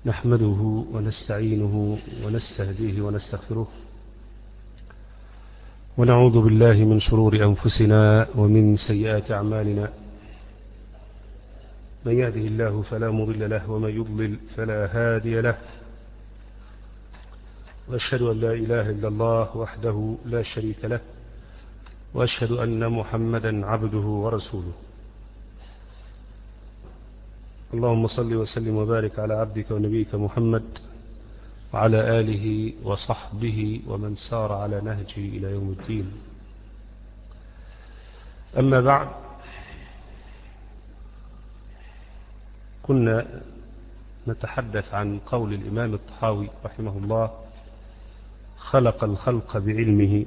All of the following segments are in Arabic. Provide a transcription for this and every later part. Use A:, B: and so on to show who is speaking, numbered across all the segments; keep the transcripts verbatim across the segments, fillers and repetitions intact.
A: نحمده ونستعينه ونستهديه ونستغفره ونعوذ بالله من شرور أنفسنا ومن سيئات أعمالنا. من يهده الله فلا مضل له ومن يضلل فلا هادي له، وأشهد أن لا إله إلا الله وحده لا شريك له، وأشهد أن محمدا عبده ورسوله. اللهم صل وسلم وبارك على عبدك ونبيك محمد وعلى آله وصحبه ومن سار على نهجه إلى يوم الدين. أما بعد، كنا نتحدث عن قول الإمام الطحاوي رحمه الله: خلق الخلق بعلمه.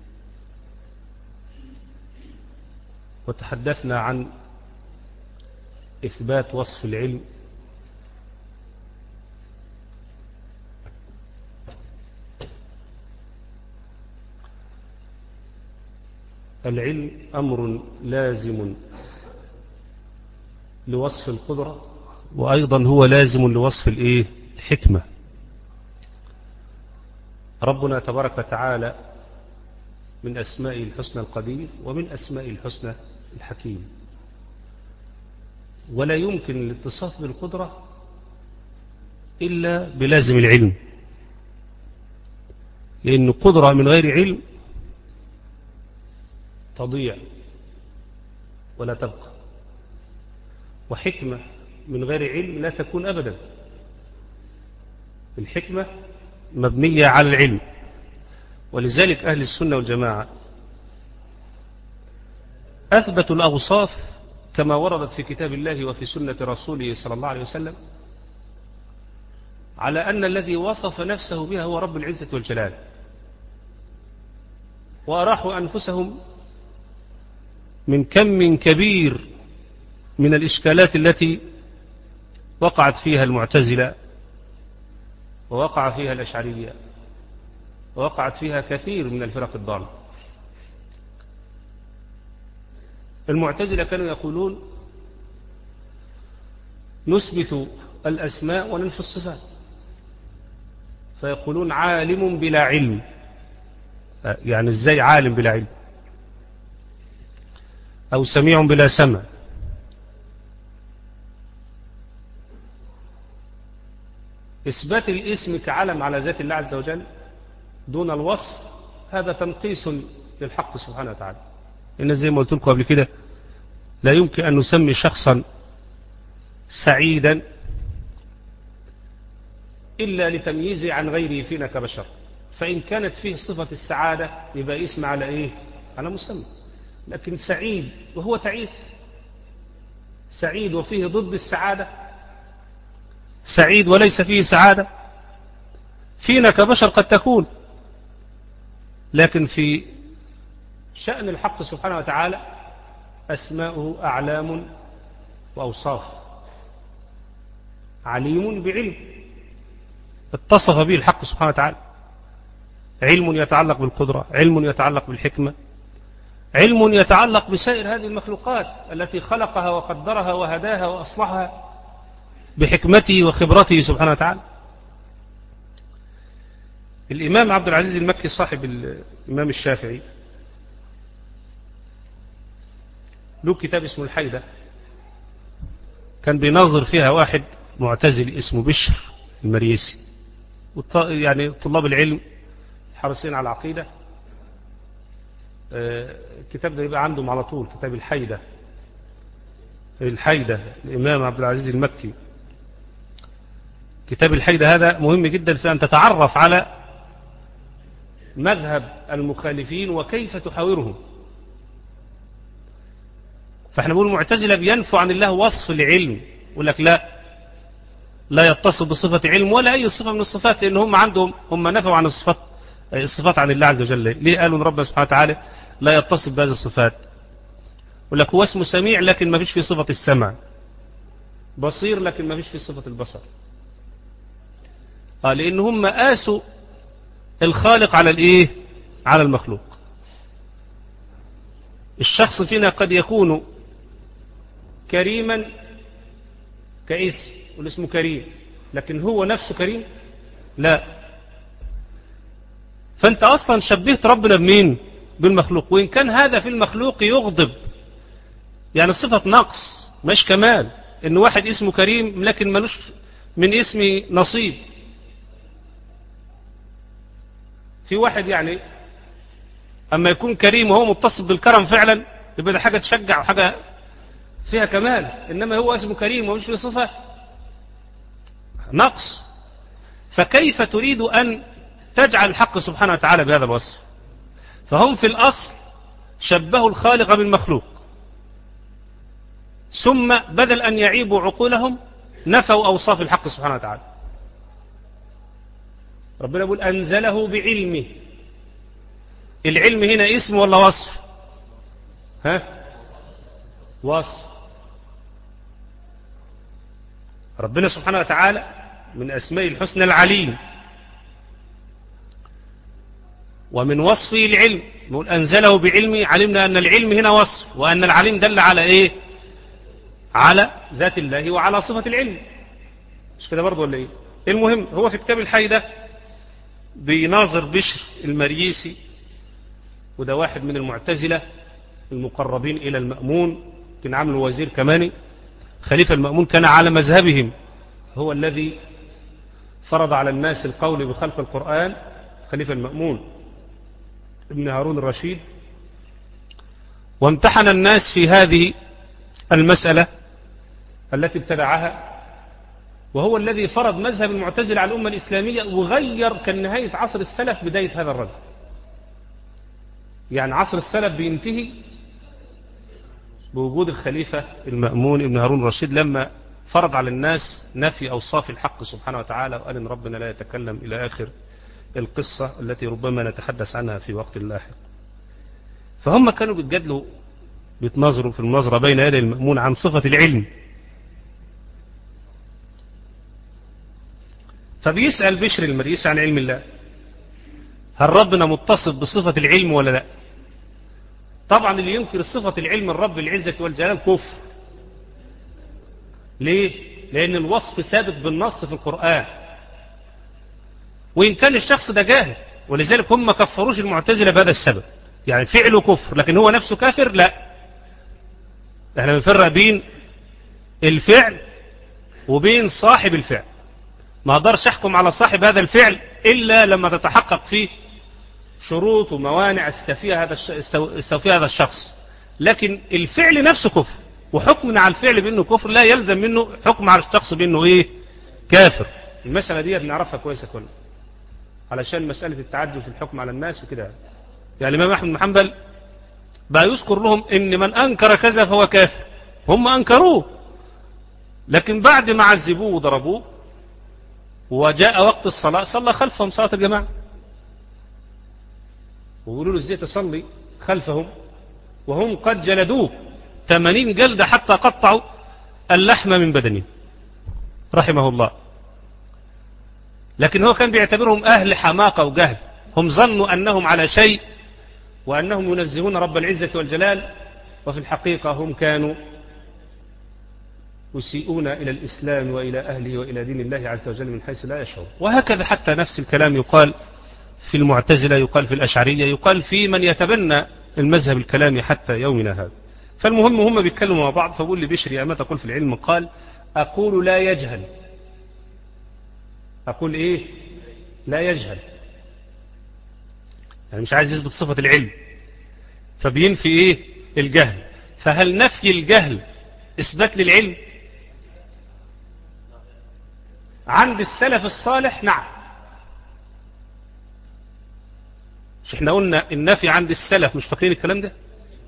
A: وتحدثنا عن إثبات وصف العلم العلم أمر لازم لوصف القدرة، وأيضا هو لازم لوصف الإيه؟ الحكمة. ربنا تبارك وتعالى من أسمائه الحسنى القدير، ومن أسمائه الحسنى الحكيم، ولا يمكن الاتصاف بالقدرة إلا بلازم العلم، لأن قدرة من غير علم تضيع ولا تبقى، وحكمة من غير علم لا تكون أبدا. الحكمة مبنية على العلم، ولذلك أهل السنة والجماعة أثبتوا الأوصاف كما وردت في كتاب الله وفي سنة رسوله صلى الله عليه وسلم، على أن الذي وصف نفسه بها هو رب العزة والجلال، وأراحوا أنفسهم من كم كبير من الإشكالات التي وقعت فيها المعتزلة، ووقع فيها الأشعرية، ووقعت فيها كثير من الفرق الضالة. المعتزلة كانوا يقولون نثبت الأسماء وننفي الصفات، فيقولون عالم بلا علم. يعني ازاي عالم بلا علم؟ أو سميع بلا سمع. إثبات الاسم كعلم على ذات الله عز وجل دون الوصف هذا تنقيص للحق سبحانه وتعالى. إن زي ما قلت لكم قبل كده، لا يمكن أن نسمي شخصا سعيدا إلا لتمييزه عن غيره فينا كبشر، فإن كانت فيه صفة السعادة يبقى اسم على إيه؟ على مسمى. لكن سعيد وهو تعيس، سعيد وفيه ضد السعادة، سعيد وليس فيه سعادة، فينا كبشر قد تكون، لكن في شأن الحق سبحانه وتعالى أسماؤه أعلام وأوصاف. عليم بعلم اتصف به الحق سبحانه وتعالى، علم يتعلق بالقدرة، علم يتعلق بالحكمة، علم يتعلق بسائر هذه المخلوقات التي خلقها وقدرها وهداها وأصلحها بحكمته وخبرته سبحانه وتعالى. الإمام عبد العزيز المكي صاحب الإمام الشافعي له كتاب اسمه الحيدة، كان بيناظر فيها واحد معتزلي اسمه بشر المريسي. يعني طلاب العلم حريصين على العقيدة، الكتاب ده يبقى عندهم على طول، كتاب الحيدة. الحيدة الإمام عبد العزيز المكي، كتاب الحيدة هذا مهم جدا في أن تتعرف على مذهب المخالفين وكيف تحاورهم. فاحنا بنقول المعتزلة بينفوا عن الله وصف العلم، يقول لك لا لا يتصف بصفة علم ولا أي صفة من الصفات، لأن هم عندهم هم نفوا عن الصفات الصفات عن الله عز وجل. ليه قالوا ان ربنا سبحانه وتعالى لا يتصف بهذه الصفات؟ يقول لك هو اسمه سميع لكن ما فيش فيه صفة السمع، بصير لكن ما فيش فيه صفة البصر. آه لأن هم قاسوا الخالق على الايه؟ على المخلوق. الشخص فينا قد يكون كريما كاسم والاسم كريم، لكن هو نفسه كريم؟ لا. فأنت أصلا شبهت ربنا بمين؟ بالمخلوق، وإن كان هذا في المخلوق يغضب، يعني صفة نقص مش كمال، إن واحد اسمه كريم لكن ملوش من اسمي نصيب. في واحد يعني أما يكون كريم وهو متصف بالكرم فعلا يبقى ده حاجة تشجع وحاجة فيها كمال، إنما هو اسمه كريم ومش في صفة نقص. فكيف تريد أن تجعل الحق سبحانه وتعالى بهذا الوصف؟ فهم في الأصل شبهوا الخالق بالمخلوق، ثم بدل أن يعيبوا عقولهم نفوا أوصاف الحق سبحانه وتعالى. ربنا يقول أنزله بعلمه. العلم هنا اسم ولا وصف؟ ها؟ وصف. ربنا سبحانه وتعالى من أسماء الحسنى العليم، ومن وصفه العلم. نقول أنزله بعلمه، علمنا أن العلم هنا وصف، وأن العليم دل على إيه؟ على ذات الله وعلى صفة العلم. مش كده برضو ولا إيه؟ المهم هو في كتاب الحي ده بيناظر بشر المريسي، وده واحد من المعتزلة المقربين إلى المأمون، كان عامل وزير كماني. خليفة المأمون كان على مذهبهم، هو الذي فرض على الناس القول بخلق القرآن. خليفة المأمون ابن هارون الرشيد، وامتحن الناس في هذه المسألة التي ابتدعها، وهو الذي فرض مذهب المعتزلة على الأمة الإسلامية، وغير كان نهاية عصر السلف بداية هذا الرجل. يعني عصر السلف بينتهي بوجود الخليفة المأمون ابن هارون الرشيد، لما فرض على الناس نفي أوصاف الحق سبحانه وتعالى، وقال إن ربنا لا يتكلم إلى آخر القصة التي ربما نتحدث عنها في وقت لاحق. فهم كانوا بيتجادلوا بيتناظروا في المناظرة بين يدي المأمون عن صفة العلم. فبيسأل بشر المريسي عن علم الله، هل ربنا متصف بصفة العلم ولا لا؟ طبعا اللي ينكر صفة العلم الرب العزة والجلال كفر. ليه؟ لأن الوصف ثابت بالنص في القرآن، وإن كان الشخص ده جاهل، ولذلك هم ما كفروش المعتزلة بهذا السبب، يعني فعله كفر لكن هو نفسه كافر. لا، احنا بنفرق بين الفعل وبين صاحب الفعل. ما اقدرش احكم على صاحب هذا الفعل إلا لما تتحقق فيه شروط وموانع استوفيها هذا استوفيها هذا الشخص. لكن الفعل نفسه كفر، وحكمنا على الفعل بأنه كفر لا يلزم منه حكم على الشخص بأنه ايه؟ كافر. المسألة دي بنعرفها كويسة كلنا، علشان مسألة التعدد في الحكم على الناس وكده. يعني الإمام أحمد بن حنبل بقى يذكر لهم إن من أنكر كذا فهو كافر، هم أنكروه، لكن بعد ما عذبوه وضربوه وجاء وقت الصلاة صلى خلفهم صلاة الجماعة، ويقولوا له ازاي تصلي خلفهم وهم قد جلدوه ثمانين جلدة حتى قطعوا اللحم من بدنه رحمه الله. لكن هو كان بيعتبرهم أهل حماقة وجهل، هم ظنوا أنهم على شيء وأنهم ينزهون رب العزة والجلال، وفي الحقيقة هم كانوا يسيئون إلى الإسلام وإلى أهله وإلى دين الله عز وجل من حيث لا يشعر. وهكذا حتى نفس الكلام يقال في المعتزلة، يقال في الأشعرية، يقال في من يتبنى المذهب الكلامي حتى يومنا هذا. فالمهم هم بيتكلموا مع بعض، فبقول لي بشري أما تقول في العلم؟ قال أقول لا يجهل. أقول إيه؟ لا يجهل، يعني مش عايز يثبت صفة العلم، فبينفي إيه؟ الجهل. فهل نفي الجهل إثبات للعلم؟ عند السلف الصالح نعم. مش احنا قلنا النفي عند السلف، مش فاكرين الكلام ده؟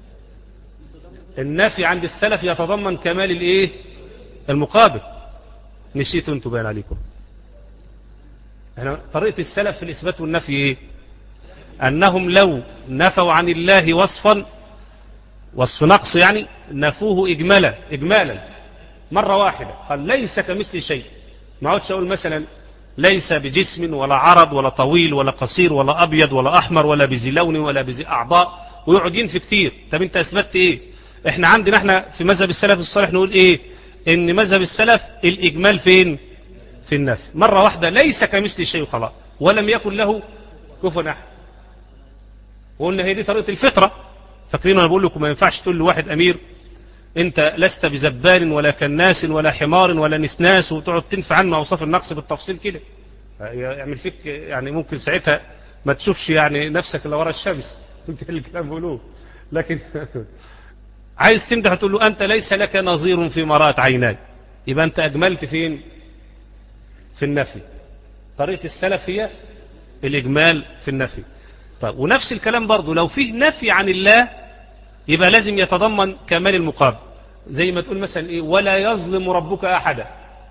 A: النفي عند السلف يتضمن كمال الايه؟ المقابل. نسيتوا انتوا باين عليكم. احنا طريقة السلف في الإثبات والنفي ايه؟ أنهم لو نفوا عن الله وصفا، وصف نقص يعني، نفوه إجمالا إجمالا مرة واحدة، قال ليس كمثل شيء. ما عودش أقول مثلا ليس بجسم ولا عرض ولا طويل ولا قصير ولا أبيض ولا أحمر ولا بذي لون ولا بذي أعضاء، ويقعد ينفي كتير. طب أنت أثبتت إيه؟ إحنا عندنا إحنا في مذهب السلف الصالح نقول إيه؟ إن مذهب السلف الإجمال فين؟ في في النفي مرة واحدة، ليس كمثل شيء خلاص، ولم يكن له كفوا أحد. وقلنا هي دي طريقة الفطرة. فاكرين أنا بقول لكم ما ينفعش تقول لواحد أمير أنت لست بزبال ولا كناس ولا حمار ولا نسناس وتقعد تنفع عنه أوصاف النقص بالتفصيل كده، يعمل فيك يعني ممكن ساعتها ما تشوفش يعني نفسك إلا ورا الشمس الكلام بقولوه. لكن عايز تمدح تقول له أنت ليس لك نظير في مرات عيناي، يبقى أنت أجملت فين؟ في النفي. طريقة السلف هي الإجمال في النفي. طيب ونفس الكلام برضو لو فيه نفي عن الله يبقى لازم يتضمن كمال المقابل، زي ما تقول مثلا إيه ولا يظلم ربك أحدا،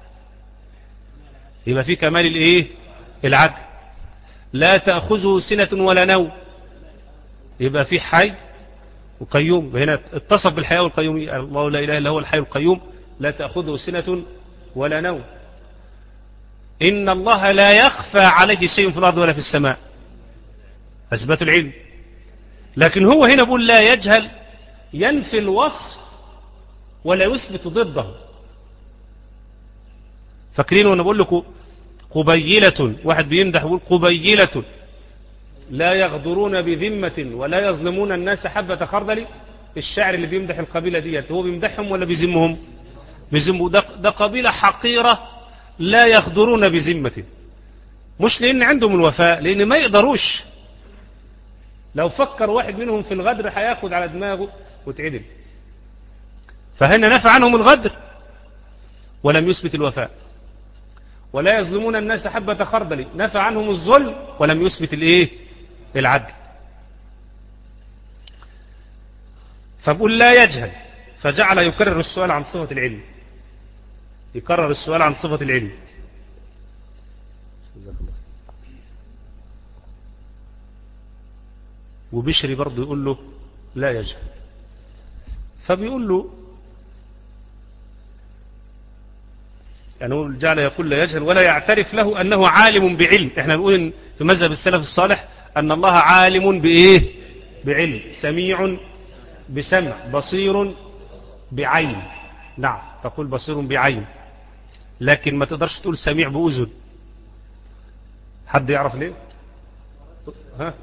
A: يبقى فيه كمال الإيه؟ العدل. لا تأخذه سنة ولا نوم، يبقى فيه حي وقيوم. هنا اتصف بالحياة والقيوم، الله لا إله إلا هو الحي القيوم لا تأخذه سنة ولا نوم. إن الله لا يخفى عليه شيء في الأرض ولا في السماء، أثبت العلم. لكن هو هنا بيقول لا يجهل، ينفي الوصف ولا يثبت ضده. فاكرين وانا بقول لكم قبيلة، واحد بيمدح يقول قبيلة لا يغدرون بذمة ولا يظلمون الناس حبة خردل. الشاعر اللي بيمدح القبيلة ديت هو بيمدحهم ولا بيذمهم؟ بيذموا. ده, ده قبيلة حقيرة لا يغدرون بذمة، مش لأن عندهم الوفاء، لأن ما يقدروش. لو فكر واحد منهم في الغدر هياخد على دماغه وتعدل. فهنا نفى عنهم الغدر ولم يثبت الوفاء. ولا يظلمون الناس حبة خردل، نفى عنهم الظلم ولم يثبت الايه؟ العدل. فبقول لا يجهل، فجعل يكرر السؤال عن صفة العلم، يكرر السؤال عن صفة العلم. وبشري برضه يقول له لا يجهل، فبيقول له يعني جعل يقول لا يجهل ولا يعترف له أنه عالم بعلم. احنا بنقول في مذهب السلف الصالح أن الله عالم بإيه؟ بعلم، سميع بسمع، بصير بعين. نعم تقول بصير بعين، لكن ما تقدرش تقول سميع بأذن. حد يعرف ليه؟ ها؟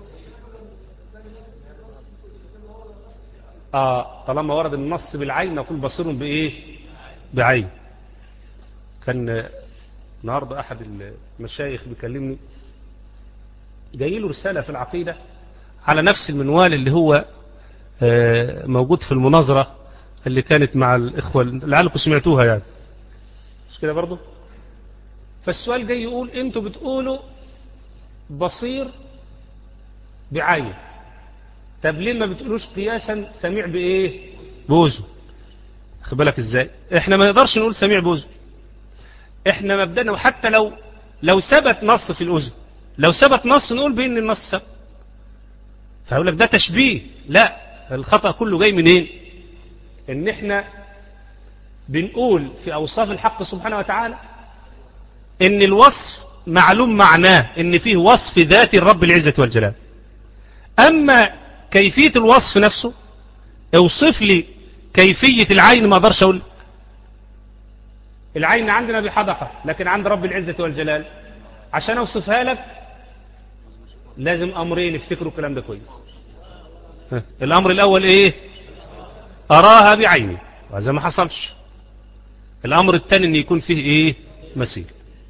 A: آه طالما ورد النص بالعين نقول بصير بإيه؟ بعين. كان النهارده أحد المشايخ بيكلمني، جاي له رسالة في العقيدة على نفس المنوال اللي هو موجود في المناظرة اللي كانت مع الإخوة، لعلكم سمعتوها يعني، مش كده برضو؟ فالسؤال جاي يقول انتوا بتقولوا بصير بعين، طب ليه ما بتقولوش قياسا سميع بإيه؟ بوزن. خد بالك ازاي؟ احنا ما نقدرش نقول سميع بوزن. احنا مبدأنا، وحتى لو لو ثبت نص في الأذن، لو ثبت نص نقول بإن النص ثبت. فأقول لك ده تشبيه، لا، الخطأ كله جاي منين؟ ان احنا بنقول في أوصاف الحق سبحانه وتعالى ان الوصف معلوم معناه، ان فيه وصف ذات الرب العزة والجلال. اما كيفية الوصف نفسه، اوصف لي كيفية العين، ما اقدرش اقول. العين عندنا بحدقة، لكن عند رب العزة والجلال عشان اوصفها لك لازم امرين، افتكروا الكلام ده كويس. الامر الاول ايه؟ اراها بعيني، وهذا ما حصلش. الامر الثاني ان يكون فيه ايه؟ مثيل.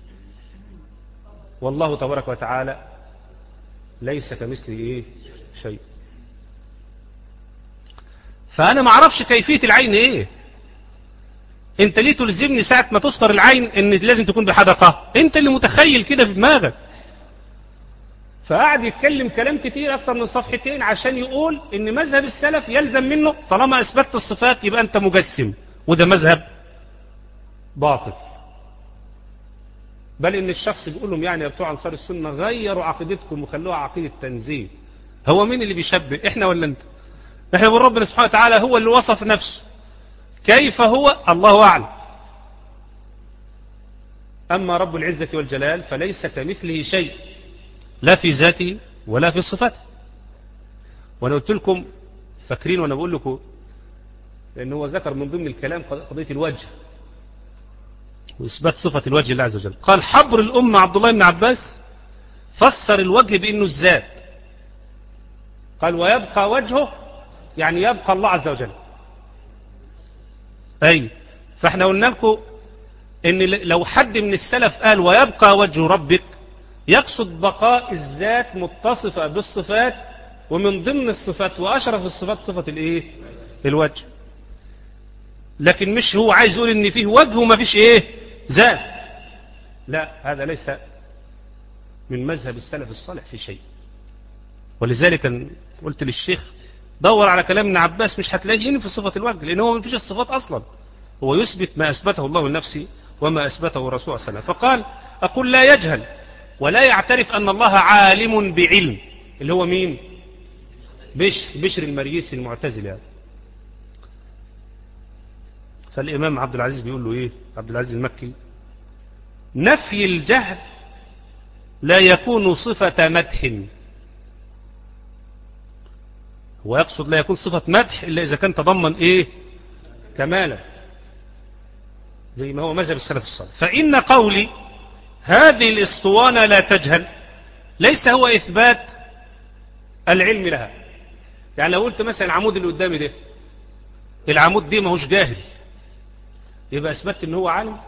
A: والله تبارك وتعالى ليس كمثله ايه؟ شيء. فانا ما اعرفش كيفية العين ايه. انت ليه تلزمني ساعة ما تذكر العين ان لازم تكون بحدقة؟ انت اللي متخيل كده في دماغك. فقعد يتكلم كلام كتير اكتر من صفحتين عشان يقول ان مذهب السلف يلزم منه طالما اثبتت الصفات يبقى انت مجسم، وده مذهب باطل. بل ان الشخص بيقول لهم يعني يا بتوع انصار السنة غيروا عقيدتكم وخلوها عقيدة تنزيه. هو مين اللي بيشبه، احنا ولا انت؟ احنا بنقول ربنا سبحانه وتعالى هو اللي وصف نفسه، كيف هو الله أعلم. أما رب العزة والجلال فليس كمثله شيء، لا في ذاته ولا في صفاته. وأنا قلت لكم فاكرين وأنا بقول لكم، لأنه هو ذكر من ضمن الكلام قضية الوجه، وإثبات صفة الوجه لله عز وجل. قال حبر الأمة عبد الله بن عباس فسر الوجه بأنه الذات، قال ويبقى وجهه يعني يبقى الله عز وجل. أي فاحنا قلنا لكم ان لو حد من السلف قال ويبقى وجه ربك يقصد بقاء الذات متصفة بالصفات، ومن ضمن الصفات وأشرف الصفات صفة الايه الوجه. لكن مش هو عايز يقول ان فيه وجه وما فيش ايه ذات، لا، هذا ليس من مذهب السلف الصالح في شيء. ولذلك قلت للشيخ دور على كلام ابن عباس مش هتلاقيه في صفة الوجه، لأنه هو ما فيش الصفات أصلا، هو يثبت ما أثبته الله لنفسه وما أثبته الرسول صلى الله عليه وسلم. فقال أقول لا يجهل ولا يعترف أن الله عالم بعلم، اللي هو مين؟ بشر, بشر المريسي المعتزلي يعني. فالإمام عبد العزيز بيقول له إيه؟ عبد العزيز المكي نفي الجهل لا يكون صفة مدح، هو يقصد لا يكون صفة مدح إلا إذا كان تضمن إيه كمالا، زي ما هو مذهب السلف الصالح. فإن قولي هذه الاسطوانة لا تجهل ليس هو إثبات العلم لها. يعني لو قلت مثلا العمود اللي قدامي ده، العمود دي ما هوش جاهل، يبقى أثبت إن هو عالم؟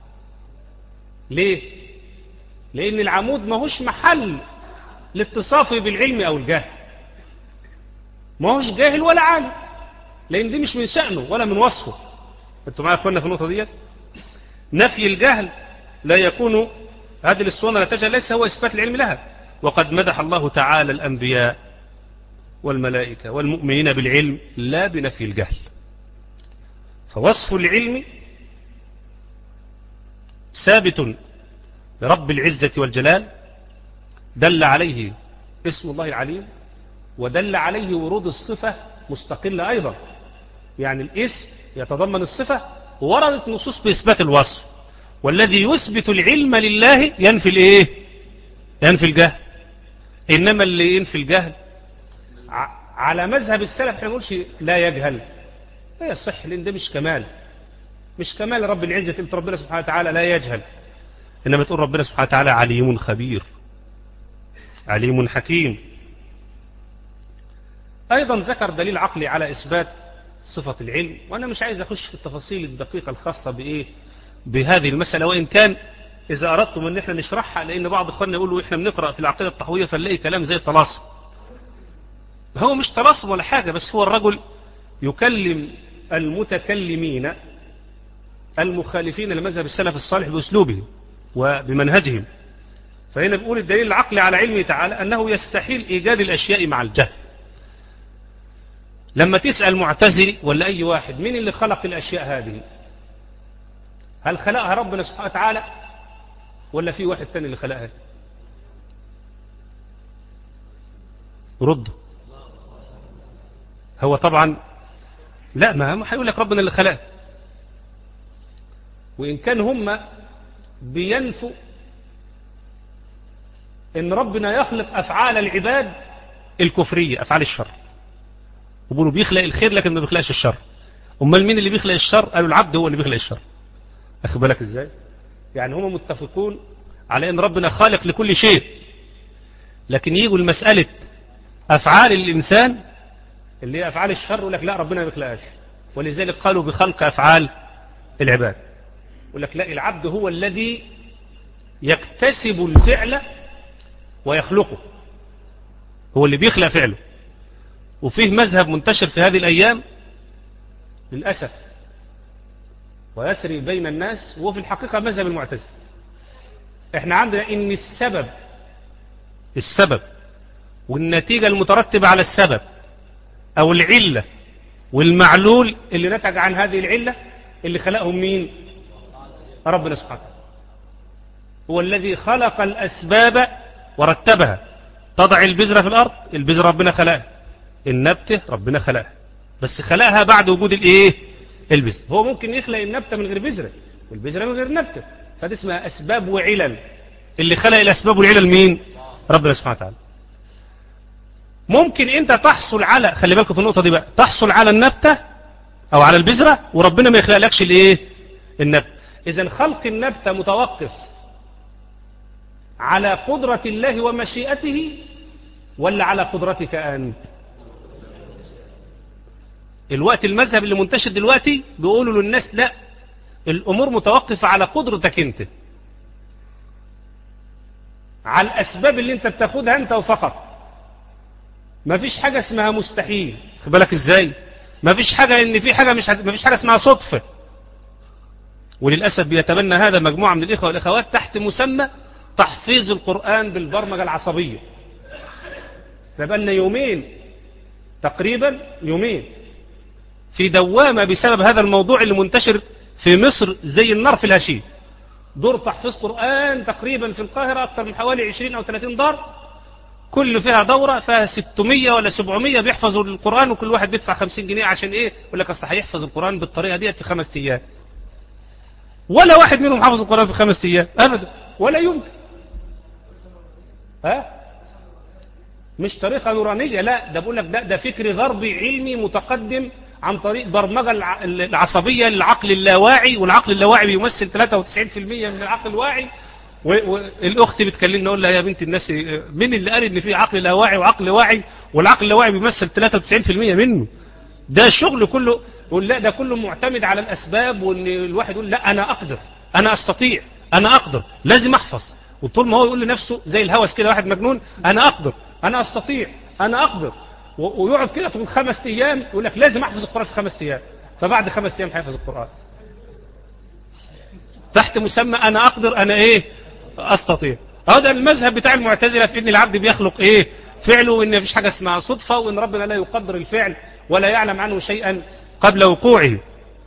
A: ليه؟ لأن العمود ما هوش محل لاتصافه بالعلم أو الجهل، ما هوش جاهل ولا عالم، لأن دي مش من شأنه ولا من وصفه. أنتوا معايا أخوانا في النقطة دي؟ نفي الجهل لا يكون، هذه الاسطوانة لا تجهل ليس هو إثبات العلم لها. وقد مدح الله تعالى الأنبياء والملائكة والمؤمنين بالعلم لا بنفي الجهل. فوصف العلم ثابت لرب العزة والجلال، دل عليه اسم الله العليم، ودل عليه ورود الصفة مستقلة أيضا، يعني الاسم يتضمن الصفة، ووردت نصوص بإثبات الوصف. والذي يثبت العلم لله ينفي الايه؟ ينفي الجهل. إنما اللي ينفي الجهل على مذهب السلف احنا نقولش لا يجهل، لا يصح، لأن ده مش كمال، مش كمال رب العزة. قلت ربنا سبحانه وتعالى لا يجهل، إنما تقول ربنا سبحانه وتعالى عليم خبير عليم حكيم. أيضا ذكر دليل عقلي على إثبات صفة العلم، وأنا مش عايز أخش في التفاصيل الدقيقة الخاصة بإيه بهذه المسألة، وإن كان إذا أردتم أن احنا نشرحها، لأن بعض إخواننا يقولوا إحنا بنقرأ في العقيدة الطحوية فنلاقي كلام زي الطلاسم. هو مش طلاسم ولا حاجة، بس هو الرجل يكلم المتكلمين المخالفين لمذهب السلف الصالح بأسلوبهم وبمنهجهم. فهنا بيقول الدليل العقلي على علمه تعالى أنه يستحيل إيجاد الأشياء مع الجهل. لما تسأل معتزلي ولا أي واحد مين اللي خلق الأشياء هذه، هل خلقها ربنا سبحانه وتعالى ولا في واحد تاني اللي خلقها؟ رد. هو طبعا لا، ما هيقول لك ربنا اللي خلقها، وإن كان هم بينفوا إن ربنا يخلق أفعال العباد الكفرية، أفعال الشر، وبيقولوا بيخلق الخير لكن ما بيخلقش الشر. أمال مين اللي بيخلق الشر؟ قالوا العبد هو اللي بيخلق الشر. أخذ بالك إزاي؟ يعني هم متفقون على أن ربنا خالق لكل شيء، لكن يجوا المسألة أفعال الإنسان اللي هي أفعال الشر يقول لك لا ربنا ما بيخلقهاش، ولذلك قالوا بخلق أفعال العباد. يقول لك لا، العبد هو الذي يكتسب الفعل ويخلقه، هو اللي بيخلق فعله. وفيه مذهب منتشر في هذه الأيام للأسف ويسري بين الناس، وهو في الحقيقة مذهب المعتزلة. احنا عندنا ان السبب السبب والنتيجة المترتبة على السبب او العلة والمعلول اللي نتج عن هذه العلة اللي خلقهم مين؟ ربنا سبحانه وتعالى. هو الذي خلق الأسباب ورتبها. تضع البذرة في الأرض، البذرة ربنا خلقها، النبتة ربنا خلقها، بس خلقها بعد وجود الايه؟ البذرة. هو ممكن يخلق النبتة من غير بذرة والبذرة من غير نبتة، فدي اسمها أسباب وعلل. اللي خلق الأسباب والعلل مين؟ ربنا سبحانه وتعالى. ممكن انت تحصل على، خلي بالكم في النقطة دي بقى، تحصل على النبتة او على البذرة وربنا ما يخلق لكش الايه؟ النبتة. إذن خلق النبتة متوقف على قدرة الله ومشيئته ولا على قدرتك أنت؟ الوقت المذهب اللي منتشر دلوقتي بيقولوا للناس لا، الأمور متوقفة على قدرتك أنت، على الأسباب اللي أنت بتاخدها أنت وفقط. ما فيش حاجة اسمها مستحيل، خد بالك إزاي؟ ما فيش حاجة إن في حاجة مش ما فيش حاجة اسمها صدفة. وللأسف بيتبنى هذا مجموعة من الإخوة والأخوات تحت مسمى تحفيظ القرآن بالبرمجة العصبية. تبنى يومين تقريبا، يومين في دوامة بسبب هذا الموضوع اللي منتشر في مصر زي النار في الهشيم. دور تحفيظ قرآن تقريبا في القاهرة أكثر من حوالي عشرين أو ثلاثين دار، كل فيها دورة فيها ستمية ولا سبعمية بيحفظوا القرآن، وكل واحد بيدفع خمسين جنيه عشان إيه؟ يقول لك أصل هيحفظ القرآن بالطريقة ديت في خمس أيام. ولا واحد منهم حفظ القرآن في خمس أيام أبدا، ولا يمكن. ها؟ مش طريقة نورانية، لا، ده بقول لك ده ده فكر غربي علمي متقدم عن طريق برمجة العصبية للعقل اللاواعي، والعقل اللاواعي بيمثل ثلاثة وتسعين بالمئة من العقل الواعي. والاخت بتكلمنا اقول لها يا بنت الناس، مين اللي قال ان في عقل لاواعي وعقل واعي؟ والعقل اللاواعي بيمثل ثلاثة وتسعين بالمئة منه. ده الشغل كله، يقول لا ده كله معتمد على الاسباب، وان الواحد يقول لا انا اقدر، انا استطيع، انا اقدر، لازم احفظ. وطول ما هو يقول لنفسه زي الهوس كده، واحد مجنون، انا اقدر، انا استطيع، انا اقدر، ويقعد كده طول خمس ايام يقول لك لازم احفظ القرآن في خمس ايام، فبعد خمس ايام هيحفظ القرآن تحت مسمى انا اقدر، انا ايه؟ استطيع. هذا المذهب بتاع المعتزلة في ان العبد بيخلق ايه؟ فعله، وان مفيش حاجة اسمها صدفة، وان ربنا لا يقدر الفعل ولا يعلم عنه شيئا قبل وقوعه.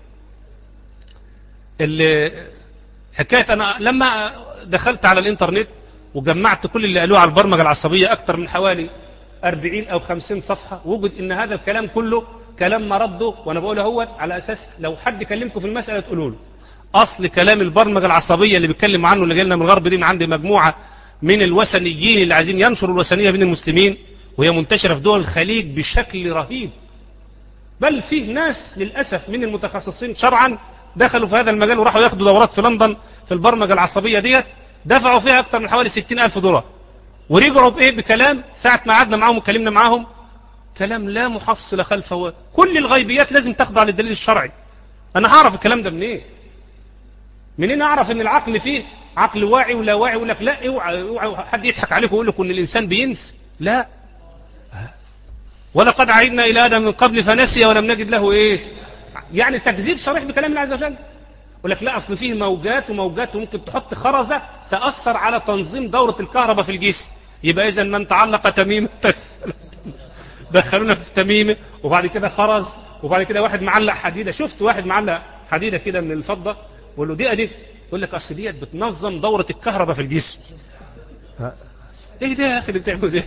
A: حكاية انا لما دخلت على الانترنت وجمعت كل اللي قالوه على البرمجة العصبية اكتر من حوالي أربعين أو خمسين صفحة، وجد إن هذا الكلام كله كلام مرده، وأنا بقوله هو على أساس لو حد كلمكم في المسألة تقولوا له أصل كلام البرمجة العصبية اللي بيتكلم عنه اللي جايلنا من الغرب دي من عند مجموعة من الوثنيين اللي عايزين ينشروا الوثنية بين المسلمين، وهي منتشرة في دول الخليج بشكل رهيب. بل فيه ناس للأسف من المتخصصين شرعا دخلوا في هذا المجال وراحوا ياخدوا دورات في لندن في البرمجة العصبية ديت، دفعوا فيها أكثر من حوالي ستين ألف دولار، ورجعوا بإيه؟ بكلام ساعة ما قعدنا معاهم وكلمنا معاهم كلام لا محصل خلفه. كل الغيبيات لازم تخضع للدليل الشرعي. أنا هعرف الكلام ده منين؟ منين أعرف إن العقل فيه عقل واعي ولا واعي؟ يقول لك لا، اوعى اوعى حد يضحك عليكم ويقول لكم إن الإنسان بينسى. لا، ولقد عهدنا إلى آدم من قبل فنسي ولم نجد له إيه؟ يعني تكذيب صريح بكلام الله عز وجل. يقول لك لا، أصل فيه موجات وموجات، وممكن تحط خرزة تأثر على تنظيم دورة الكهرباء في الجسم. يبقى إذا من تعلق تميمة دخلونا في تميمة، وبعد كده خرز، وبعد كده واحد معلق حديدة. شفت واحد معلق حديدة كده من الفضة، بقول له دي أدي، يقول لك أصل ديت بتنظم دورة الكهرباء في الجسم. إيه ده يا أخي اللي بتعمله ده؟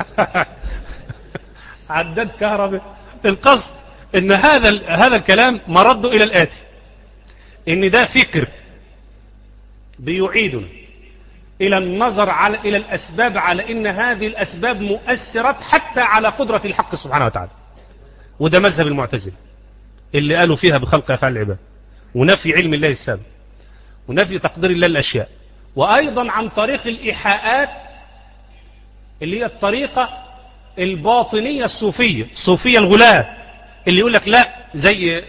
A: عداد كهرباء. القصد إن هذا هذا الكلام مرده إلى الآتي، إن ده فكر بيعيدنا إلى النظر على إلى الأسباب، على إن هذه الأسباب مؤثرة حتى على قدرة الحق سبحانه وتعالى. وده مذهب المعتزلة اللي قالوا فيها بخلق أفعال العباد، ونفي علم الله السابق، ونفي تقدير الله الأشياء، وأيضا عن طريق الإيحاءات اللي هي الطريقة الباطنية الصوفية، الصوفية الغلاة، اللي يقول لك لا، زي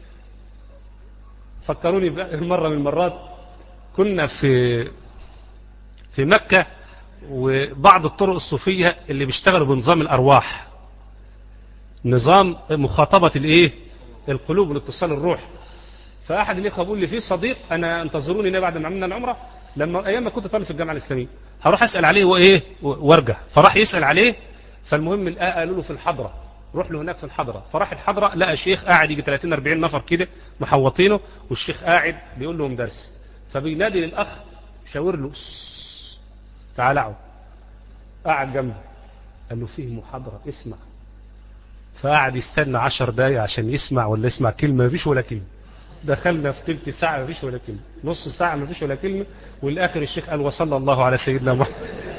A: فكروني مرة من المرات كنا في في مكة، وبعض الطرق الصوفية اللي بيشتغلوا بنظام الأرواح، نظام مخاطبة الايه؟ القلوب والاتصال الروح. فأحد الإخوة بيقول لي في صديق أنا انتظروني بعد ما عملنا العمرة، لما أيام ما كنت طالب في الجامعة الإسلامية، هروح أسأل عليه وإيه وارجع. فراح يسأل عليه، فالمهم قالوا له في الحضرة، روح له هناك في الحضرة. فراح الحضرة لقى شيخ قاعد يجي ثلاثين أربعين نفر كده محوطينه، والشيخ قاعد بيقول لهم درس. فبينادي للأخ شاور له تعال اقعد. قاعد جنبه، قال له فيه محاضرة اسمع. فقعد يستنى عشر دقايق عشان يسمع، ولا يسمع كلمة، مفيش ولا كلمة. دخلنا في تلت ساعة مفيش ولا كلمة، نص ساعة مفيش ولا كلمة، والآخر الشيخ قال وصلى الله على سيدنا محمد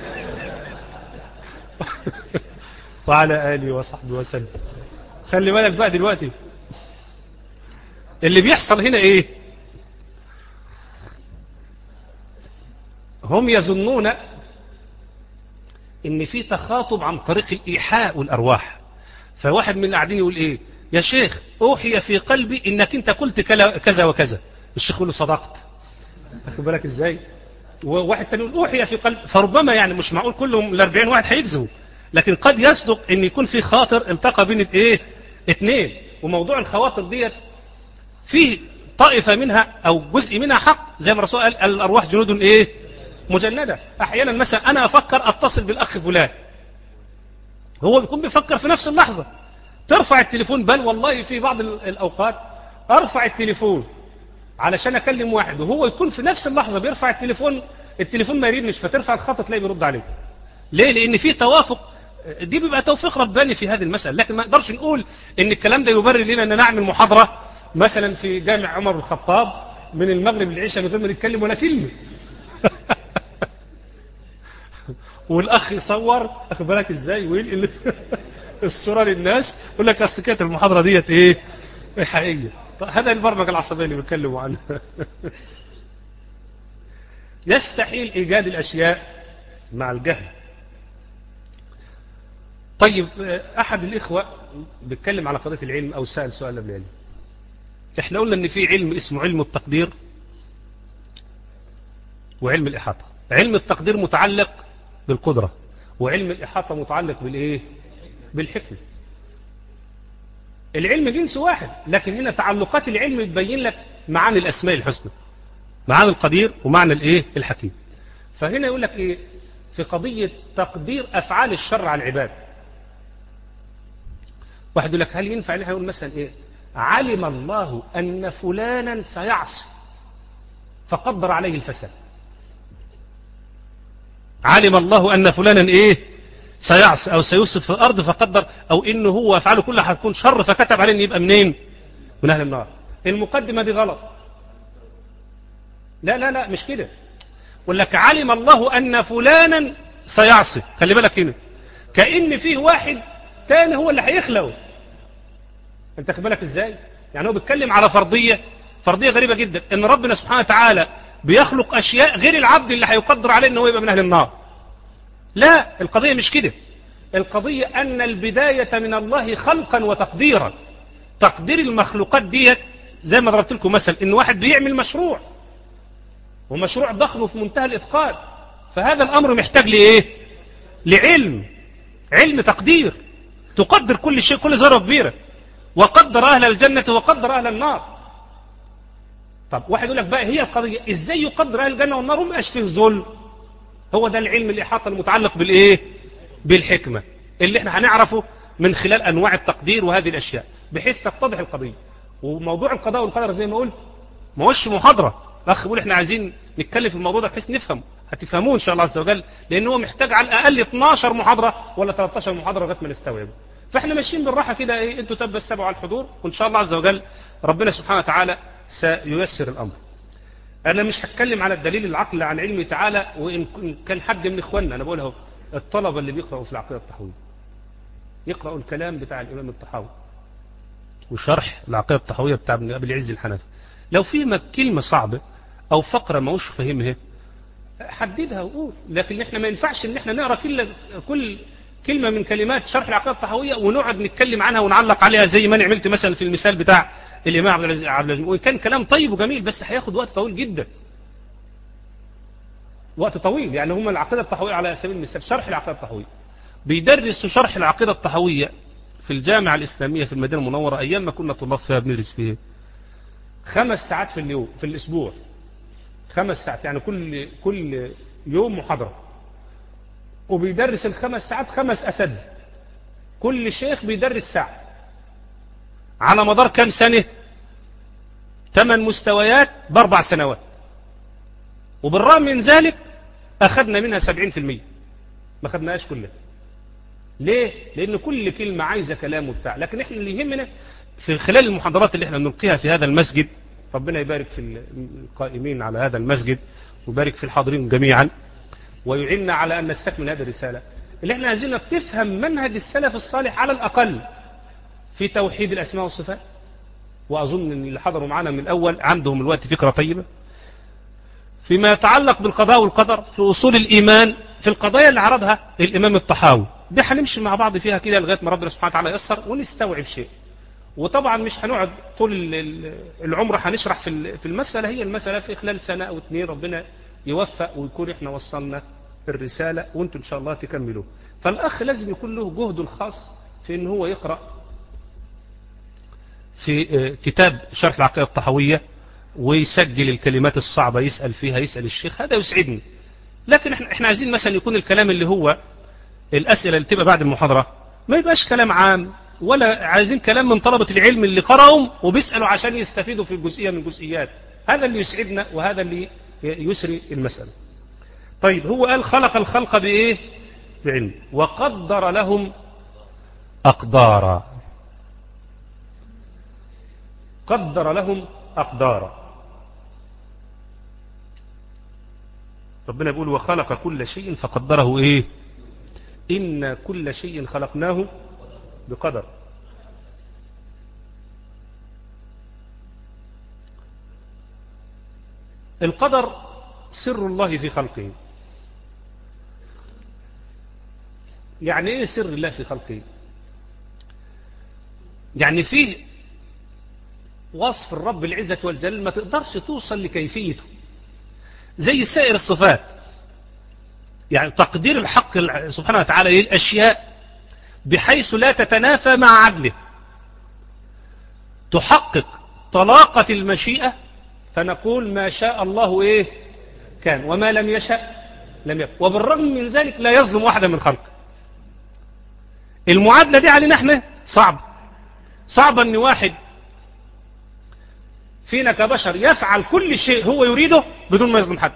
A: وعلى آله وصحبه وسلم. خلي بالك بقى دلوقتي اللي بيحصل هنا ايه؟ هم يظنون ان في تخاطب عن طريق الايحاء والارواح. فواحد من القاعدين يقول ايه، يا شيخ اوحي في قلبي انك انت قلت كذا وكذا، الشيخ يقول له صدقت. واخد بالك ازاي؟ وواحد تاني يقول اوحي في قلبي، فربما يعني مش معقول كلهم الأربعين واحد هيكذبوا، لكن قد يصدق ان يكون في خاطر التقى بين ايه اثنين. وموضوع الخواطر ديت فيه طائفة منها او جزء منها حق، زي ما الرسول قال الارواح جنود ايه مجندة. احيانا مثلا انا افكر اتصل بالاخ فلان، هو بيكون بيفكر في نفس اللحظة، ترفع التليفون، بل والله في بعض الاوقات ارفع التليفون علشان اكلم واحد وهو يكون في نفس اللحظة بيرفع التليفون، التليفون ما يرنش، فترفع الخط تلاقيه بيرد عليك. ليه؟ لان في توافق، دي بيبقى توفيق رباني في هذه المسألة. لكن ما نقدرش نقول ان الكلام ده يبرر لنا ان نعمل محاضرة مثلا في جامع عمر بن الخطاب من المغرب للعشاء من غير ما نتكلم ولا كلمة. والاخ يصور، اخد بالك ازاي، وينقل الصورة للناس، يقول لك اصل كانت المحاضرة ديت ايه حقيقية. هذا البرمجة العصبية اللي بيتكلموا عنها. يستحيل ايجاد الاشياء مع الجهل. طيب احد الاخوة بيتكلم على قضية العلم او سأل سؤال قبل العلم. احنا قلنا ان في علم اسمه علم التقدير وعلم الاحاطة. علم التقدير متعلق بالقدرة، وعلم الاحاطة متعلق بالايه بالحكمة. العلم جنس واحد، لكن هنا تعلقات العلم تبين لك معاني الاسماء الحسنى، معنى القدير ومعنى الايه الحكيم. فهنا يقول لك ايه في قضية تقدير افعال الشر على العباد. واحد يقول لك هل ينفع ان احنا نقول مثلا ايه علم الله ان فلانا سيعصي فقدر عليه الفساد. علم الله ان فلانا ايه سيعصي او سيفسد في الارض فقدر، او انه هو افعاله كلها هتكون شر فكتب عليه ان يبقى منين من اهل النار. المقدمة دي غلط. لا لا لا مش كده. يقول لك علم الله ان فلانا سيعصي، خلي بالك هنا كأن فيه واحد تاني هو اللي هيخلقه. انت خلي بالك ازاي؟ يعني هو بيتكلم على فرضية فرضية غريبة جدا، ان ربنا سبحانه وتعالى بيخلق اشياء غير العبد اللي هيقدر عليه ان هو يبقى من اهل النار. لا، القضية مش كده. القضية ان البداية من الله خلقا وتقديرا. تقدير المخلوقات ديت زي ما ضربت لكم مثل ان واحد بيعمل مشروع ومشروع ضخم في منتهى الاتقان، فهذا الامر محتاج لايه لعلم، علم تقدير، تقدر كل شيء، كل ذرة كبيرة، وقدر اهل الجنة وقدر اهل النار. طب واحد يقول لك بقى هي القضية ازاي يقدر اهل الجنة والنار وما يبقاش فيه ظلم؟ هو ده العلم الاحاطة المتعلق بالايه بالحكمة اللي احنا هنعرفه من خلال انواع التقدير وهذه الاشياء بحيث تتضح القضية. وموضوع القضاء والقدر زي ما قلت ما هوش محاضرة. الاخ بيقول احنا عايزين نتكلم في الموضوع ده بحيث نفهم، هتفهموه ان شاء الله عز وجل، لان هو محتاج على الاقل اتناشر محاضرة ولا تلتاشر محاضرة لغايه ما نستوعبه. فاحنا ماشيين بالراحة كده، ايه انتوا تبسموا على الحضور، وان شاء الله عز وجل ربنا سبحانه وتعالى سييسر الامر. انا مش هتكلم على الدليل العقلي عن علمه تعالى، وان كان حد من اخواننا، انا بقولها الطلبة اللي بيقرأوا في العقيدة الطحاوية يقرأوا الكلام بتاع الامام الطحاوي وشرح العقيدة الطحاوية بتاع ابن ابي العز الحنفي، لو في كلمة صعبة او فقرة ما هوش فاهمها حددها وقول. لكن احنا ما ينفعش ان احنا نقرأ كل كل كلمة من كلمات شرح العقيدة الطحاوية ونقعد نتكلم عنها ونعلق عليها زي ما انا عملت مثلا في المثال بتاع الامام عبد العزيز عبد العزيز. وكان كلام طيب وجميل بس هياخد وقت طويل جدا، وقت طويل. يعني هم العقيدة الطحاوية على سبيل المثال شرح العقيدة الطحاوية بيدرسوا شرح العقيدة الطحاوية في الجامعة الإسلامية في المدينة المنورة أيام ما كنا طلاب فيها بندرس فيها خمس ساعات في اليوم في الأسبوع، خمس ساعات يعني كل كل يوم محاضرة، وبيدرس الخمس ساعات خمس أساتذة، كل شيخ بيدرس ساعة على مدار كم سنة؟ ثمان مستويات بأربع سنوات، وبالرغم من ذلك أخذنا منها سبعين في المية، ما أخذناهاش كلها. ليه؟ لأن كل كلمة عايزة كلام وبتاع. لكن إحنا اللي يهمنا في خلال المحاضرات اللي إحنا بنلقيها في هذا المسجد، ربنا يبارك في القائمين على هذا المسجد ويبارك في الحاضرين جميعا ويعيننا على أن نستكمل هذه الرسالة، اللي إحنا عايزين تفهم منهج السلف الصالح على الأقل في توحيد الأسماء والصفات. وأظن أن اللي حضروا معنا من الأول عندهم الوقت فكرة طيبة فيما يتعلق بالقضاء والقدر في أصول الإيمان في القضايا اللي عرضها الإمام الطحاوي. ده هنمشي مع بعض فيها كده لغاية ما ربنا سبحانه وتعالى ييسر ونستوعب شيء. وطبعا مش هنقعد طول العمر هنشرح في المسألة، هي المسألة في خلال سنة أو اتنين ربنا يوفق ويكون احنا وصلنا الرسالة وانتم إن شاء الله تكملوه. فالأخ لازم يكون له جهده الخاص في إن هو يقرأ في كتاب شرح العقيدة الطحاوية ويسجل الكلمات الصعبة يسأل فيها، يسأل الشيخ، هذا يسعدني. لكن احنا, احنا عايزين مثلا يكون الكلام اللي هو الأسئلة اللي تبقى بعد المحاضرة ما يبقاش كلام عام، ولا عايزين كلام من طلبة العلم اللي قرأوا وبيسألوا عشان يستفيدوا في جزئية من الجزئيات. هذا اللي يسعدنا وهذا اللي يسري المسألة. طيب هو قال خلق الخلق بإيه؟ بعلم وقدر لهم أقدارا. قدر لهم أقدارا. ربنا بيقول وخلق كل شيء فقدره إيه؟ إن كل شيء خلقناه بقدر. القدر سر الله في خلقه. يعني ايه سر الله في خلقه؟ يعني فيه وصف الرب العزة والجلال ما تقدرش توصل لكيفيته زي سائر الصفات. يعني تقدير الحق سبحانه وتعالى للأشياء بحيث لا تتنافى مع عدله، تحقق طلاقة المشيئة فنقول ما شاء الله إيه كان وما لم يشاء لم يكن، وبالرغم من ذلك لا يظلم واحدا من خلقه. المعادلة دي علينا احنا صعب صعب ان واحد فينا كبشر يفعل كل شيء هو يريده بدون ما يظلم حد.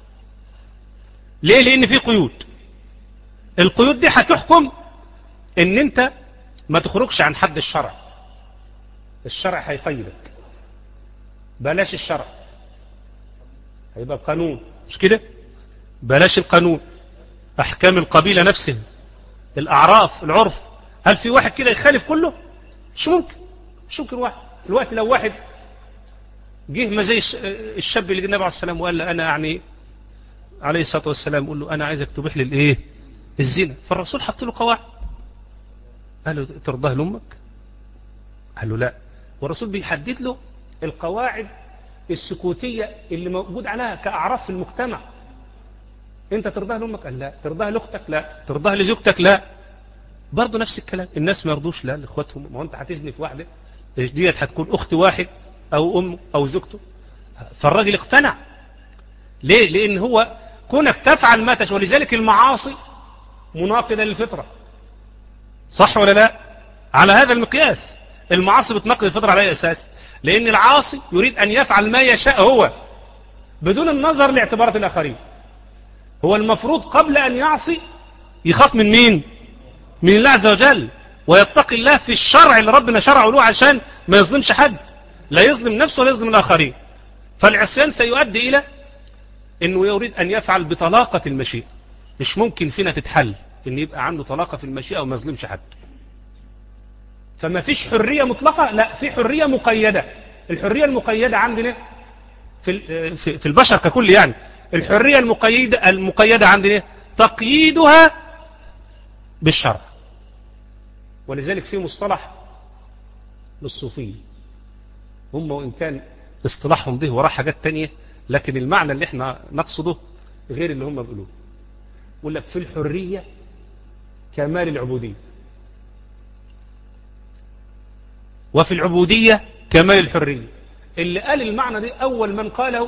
A: ليه؟ لان في قيود. القيود دي هتحكم ان انت ما تخرجش عن حد الشرع. الشرع هيقيدك، بلاش الشرع هيبقى القانون، مش كده؟ بلاش القانون، احكام القبيلة نفسها، الاعراف، العرف. هل في واحد كده يخالف كله؟ مش ممكن مش ممكن واحد. دلوقتي لو واحد جه ما زي الشاب اللي جه النبي عليه السلام وقال له انا يعني عليه الصلاه والسلام قول له انا عايزك تبيح لي الايه؟ الزنا. فالرسول حط له قواعد، قال له ترضاه لامك؟ قال له لا. والرسول بيحدد له القواعد السكوتيه اللي موجود عليها كاعراف في المجتمع. انت ترضاه لامك؟ قال لا. ترضاه لاختك؟ لا. ترضاه لزوجتك؟ لا. برضه نفس الكلام، الناس ما يرضوش لا لاخواتهم. ما هو انت هتزني في واحده ديت هتكون اخت واحد او امه او زوجته. فالراجل اقتنع. ليه؟ لان هو كونك تفعل ما تشاء. ولذلك المعاصي مناقضه للفطره، صح ولا لا؟ على هذا المقياس المعاصي بتناقض الفطره على اي اساس؟ لان العاصي يريد ان يفعل ما يشاء هو بدون النظر لاعتبارات الاخرين. هو المفروض قبل ان يعصي يخاف من مين؟ من الله عز وجل، ويتقي الله في الشرع اللي ربنا شرعه له عشان ما يظلمش حد، لا يظلم نفسه ولا يظلم الآخرين. فالعصيان سيؤدي إلى أنه يريد أن يفعل بطلاقة المشيئة. مش ممكن فينا تتحل أن يبقى عنده طلاقة في المشيئة وما يظلمش حد. فما فيش حرية مطلقة، لا، في حرية مقيدة. الحرية المقيدة عندنا في في البشر ككل، يعني الحرية المقيدة المقيدة عندنا تقييدها بالشرع. ولذلك في مصطلح للصوفية، هم وإن كان اصطلاحهم به وراه حاجات تانية، لكن المعنى اللي احنا نقصده غير اللي هم بيقولوه. يقول لك في الحرية كمال العبودية، وفي العبودية كمال الحرية. اللي قال المعنى دي أول من قاله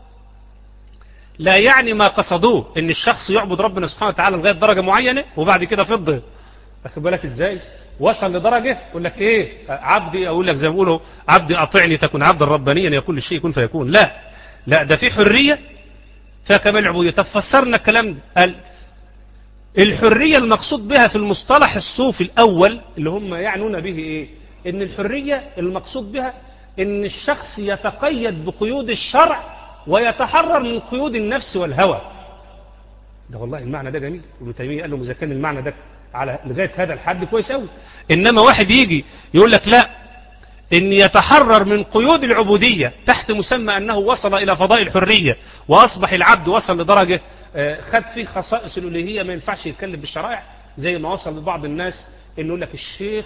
A: لا يعني ما قصدوه ان الشخص يعبد ربنا سبحانه وتعالى لغاية درجة معينة وبعد كده فضه. أخذ بالك ازاي؟ وصل لدرجة يقول لك ايه عبدي، اقول لك زي ما بيقولوا عبدي اطعني تكن عبدا ربانيا يقول الشيء يكون فيكون. لا لا، ده في حرية فيها كمال العبودية. طب فسرنا الكلام ده، قال الحرية المقصود بها في المصطلح الصوفي الاول اللي هم يعنون به ايه؟ ان الحرية المقصود بها ان الشخص يتقيد بقيود الشرع ويتحرر من قيود النفس والهوى. ده والله المعنى ده جميل. ابن تيمية قال له اذا كان المعنى ده على لغاية هذا الحد كويس قوي. انما واحد يجي يقول لك لا، ان يتحرر من قيود العبودية تحت مسمى انه وصل الى فضاء الحرية واصبح العبد وصل لدرجة خد فيه خصائص الالوهية ما ينفعش يتكلم بالشرائع، زي ما وصل لبعض الناس انه يقول لك الشيخ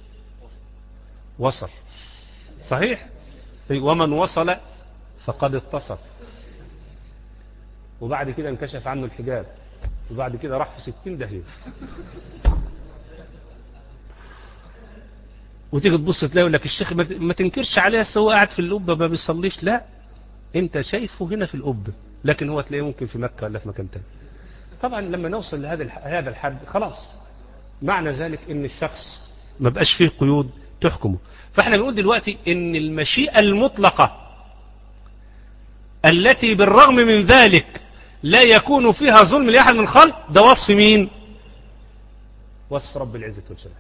A: وصل. صحيح، ومن وصل فقد اتصل، وبعد كده انكشف عنه الحجاب، وبعد كده راح في ستين داهية. وتيجي تبص تلاقي يقول لك الشيخ ما تنكرش عليه بس هو قاعد في القبه ما بيصليش. لا، انت شايفه هنا في القبه، لكن هو تلاقيه ممكن في مكه ولا في مكان تاني. طبعا لما نوصل لهذا هذا الحد خلاص معنى ذلك ان الشخص ما بقاش فيه قيود تحكمه. فاحنا بنقول دلوقتي ان المشيئه المطلقه التي بالرغم من ذلك لا يكون فيها ظلم لاحد من الخلق، ده وصف مين؟ وصف رب العزه والجلال.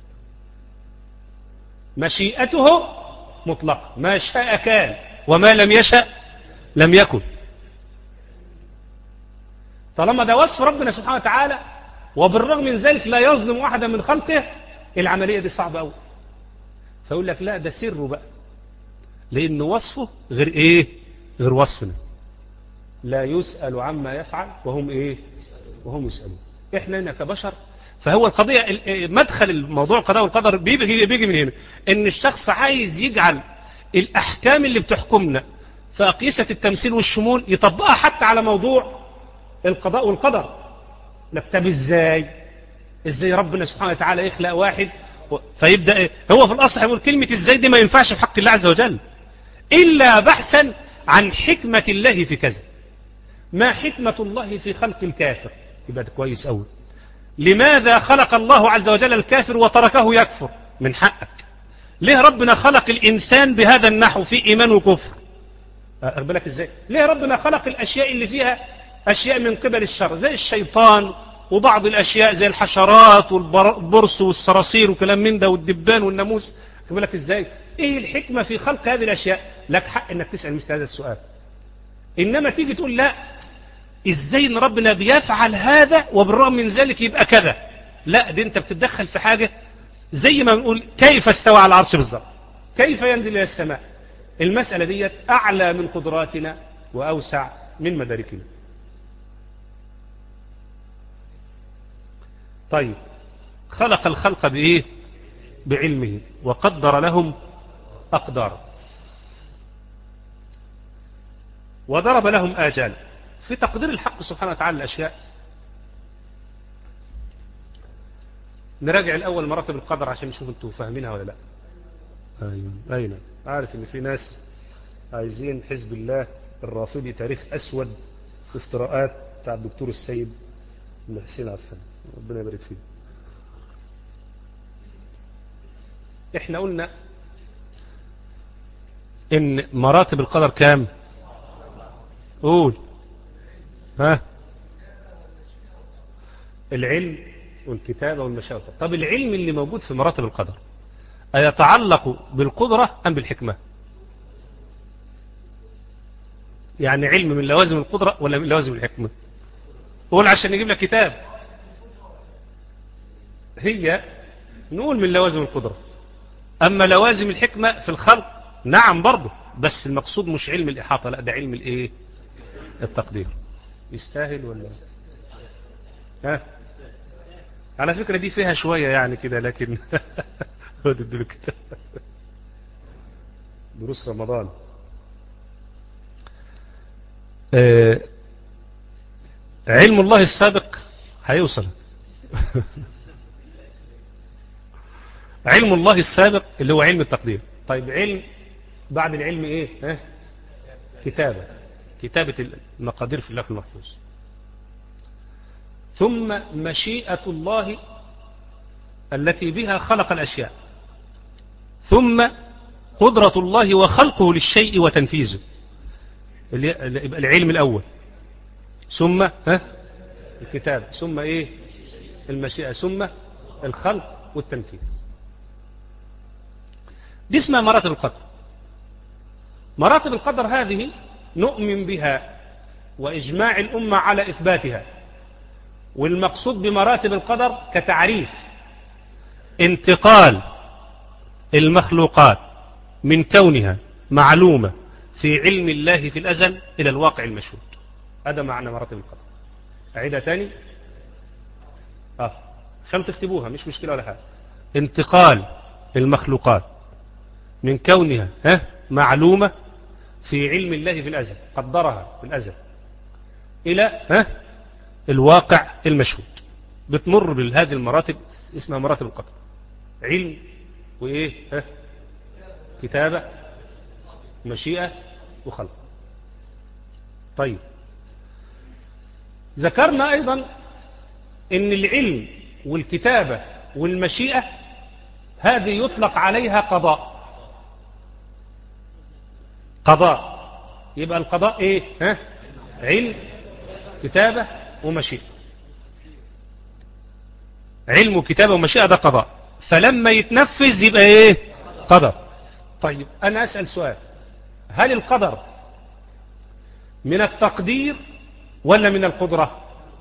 A: مشيئته مطلقة، ما شاء كان وما لم يشأ لم يكن. طالما ده وصف ربنا سبحانه وتعالى وبالرغم من ذلك لا يظلم واحدا من خلقه، العملية دي صعبة أوي. فيقول لك لا، ده سره بقى، لأن وصفه غير إيه؟ غير وصفنا. لا يسأل عما يفعل وهم إيه؟ وهم يسألون. إحنا هنا كبشر. فهو القضية مدخل الموضوع القضاء والقدر بيجي, بيجي من هنا، ان الشخص عايز يجعل الاحكام اللي بتحكمنا في اقيسة التمثيل والشمول يطبقها حتى على موضوع القضاء والقدر. طب ازاي؟ ازاي ربنا سبحانه وتعالى يخلق واحد فيبدأ إيه؟ هو في الاصل يقول كلمة ازاي دي ما ينفعش في حق الله عز وجل الا بحثا عن حكمة الله في كذا. ما حكمة الله في خلق الكافر؟ يبقى ده كويس قوي. لماذا خلق الله عز وجل الكافر وتركه يكفر؟ من حقك. ليه ربنا خلق الإنسان بهذا النحو في إيمان وكفر؟ أقبلك إزاي؟ ليه ربنا خلق الأشياء اللي فيها أشياء من قبل الشر زي الشيطان وبعض الأشياء زي الحشرات والبرص والصراصير وكلام من ده والدبان والناموس؟ أقبلك إزاي؟ إيه الحكمة في خلق هذه الأشياء؟ لك حق أنك تسأل مثل هذا السؤال. إنما تيجي تقول لا، ازاي ان ربنا بيفعل هذا وبالرغم من ذلك يبقى كذا؟ لا، دي انت بتتدخل في حاجة زي ما بنقول كيف استوى على العرش بالظبط، كيف ينزل الى السماء. المسألة دي اعلى من قدراتنا واوسع من مداركنا. طيب، خلق الخلق بايه؟ بعلمه وقدر لهم اقدارا وضرب لهم آجالا. في تقدير الحق سبحانه وتعالى الأشياء نراجع الأول مراتب القدر عشان نشوف انتوا فاهمينها ولا لا. أيوة أيوة عارف إن في ناس عايزين حزب الله الرافضي تاريخ أسود وافتراءات بتاع الدكتور السيد بن حسين عفان، ربنا يبارك فيه. احنا قلنا إن مراتب القدر كام؟ قول. ها؟ العلم والكتابة والمشاهد. طب العلم اللي موجود في مراتب القدر أيتعلق بالقدرة أم بالحكمة؟ يعني علم من لوازم القدرة ولا من لوازم الحكمة؟ قول عشان نجيب لك كتاب. هي نقول من لوازم القدرة. أما لوازم الحكمة في الخلق نعم برضه، بس المقصود مش علم الإحاطة، لا ده علم الإيه؟ التقدير. يستاهل ولا ها؟ على فكرة دي فيها شوية يعني كده، لكن دروس رمضان. آه علم الله السابق هيوصل. علم الله السابق اللي هو علم التقدير. طيب علم بعد العلم ايه؟ ها؟ كتابة، كتابة المقادير في اللوح المحفوظ. ثم مشيئة الله التي بها خلق الأشياء. ثم قدرة الله وخلقه للشيء وتنفيذه، العلم الأول. ثم ها الكتاب، ثم إيه المشيئة، ثم الخلق والتنفيذ. دي اسمها مراتب القدر. مراتب القدر هذه نؤمن بها وإجماع الأمة على إثباتها. والمقصود بمراتب القدر كتعريف انتقال المخلوقات من كونها معلومة في علم الله في الأزل إلى الواقع المشهود. هذا معنى مراتب القدر. أعيدها تاني. آه. عشان تكتبوها مش مشكلة ولا حاجة. انتقال المخلوقات من كونها ها معلومة في علم الله في الأزل، قدرها في الأزل، إلى ها الواقع المشهود. بتمر بهذه المراتب اسمها مراتب القدر. علم وإيه ها كتابة مشيئة وخلق. طيب ذكرنا أيضا إن العلم والكتابة والمشيئة هذه يطلق عليها قضاء. قضاء يبقى القضاء إيه ها علم كتابة ومشيئة. علم وكتابة ومشيئة ده قضاء، فلما يتنفذ يبقى إيه قدر. طيب أنا أسأل سؤال، هل القدر من التقدير ولا من القدرة؟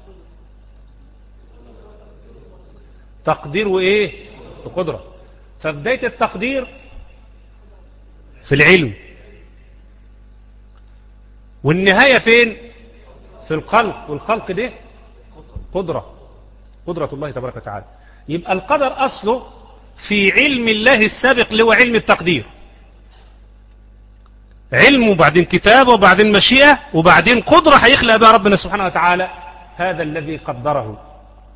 A: تقدير وإيه وقدرة. فبداية التقدير في العلم، والنهاية فين؟ في الخلق، والخلق ده قدرة، قدرة الله تبارك وتعالى. يبقى القدر أصله في علم الله السابق اللي هو علم التقدير. علم وبعدين كتابة وبعدين مشيئة وبعدين قدرة هيخلق بها ربنا سبحانه وتعالى. هذا الذي قدره.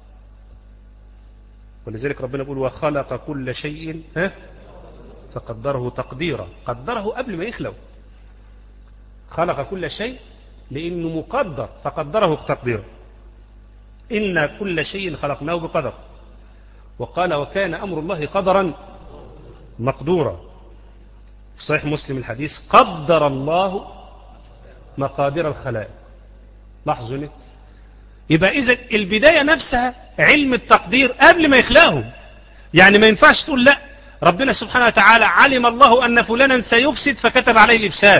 A: ولذلك ربنا يقول وخلق كل شيء ها فقدره تقديرا. قدره قبل ما يخلق. خلق كل شيء لأنه مقدر فقدره تقديرا. إن كل شيء خلقناه بقدر. وقال وكان أمر الله قدرا مقدورا. في صحيح مسلم الحديث قدر الله مقادير الخلائق. لاحظوا ليه؟ يبقى إذا البداية نفسها علم التقدير قبل ما يخلقهم. يعني ما ينفعش تقول لا ربنا سبحانه وتعالى علم الله أن فلانا سيفسد فكتب عليه الإفساد.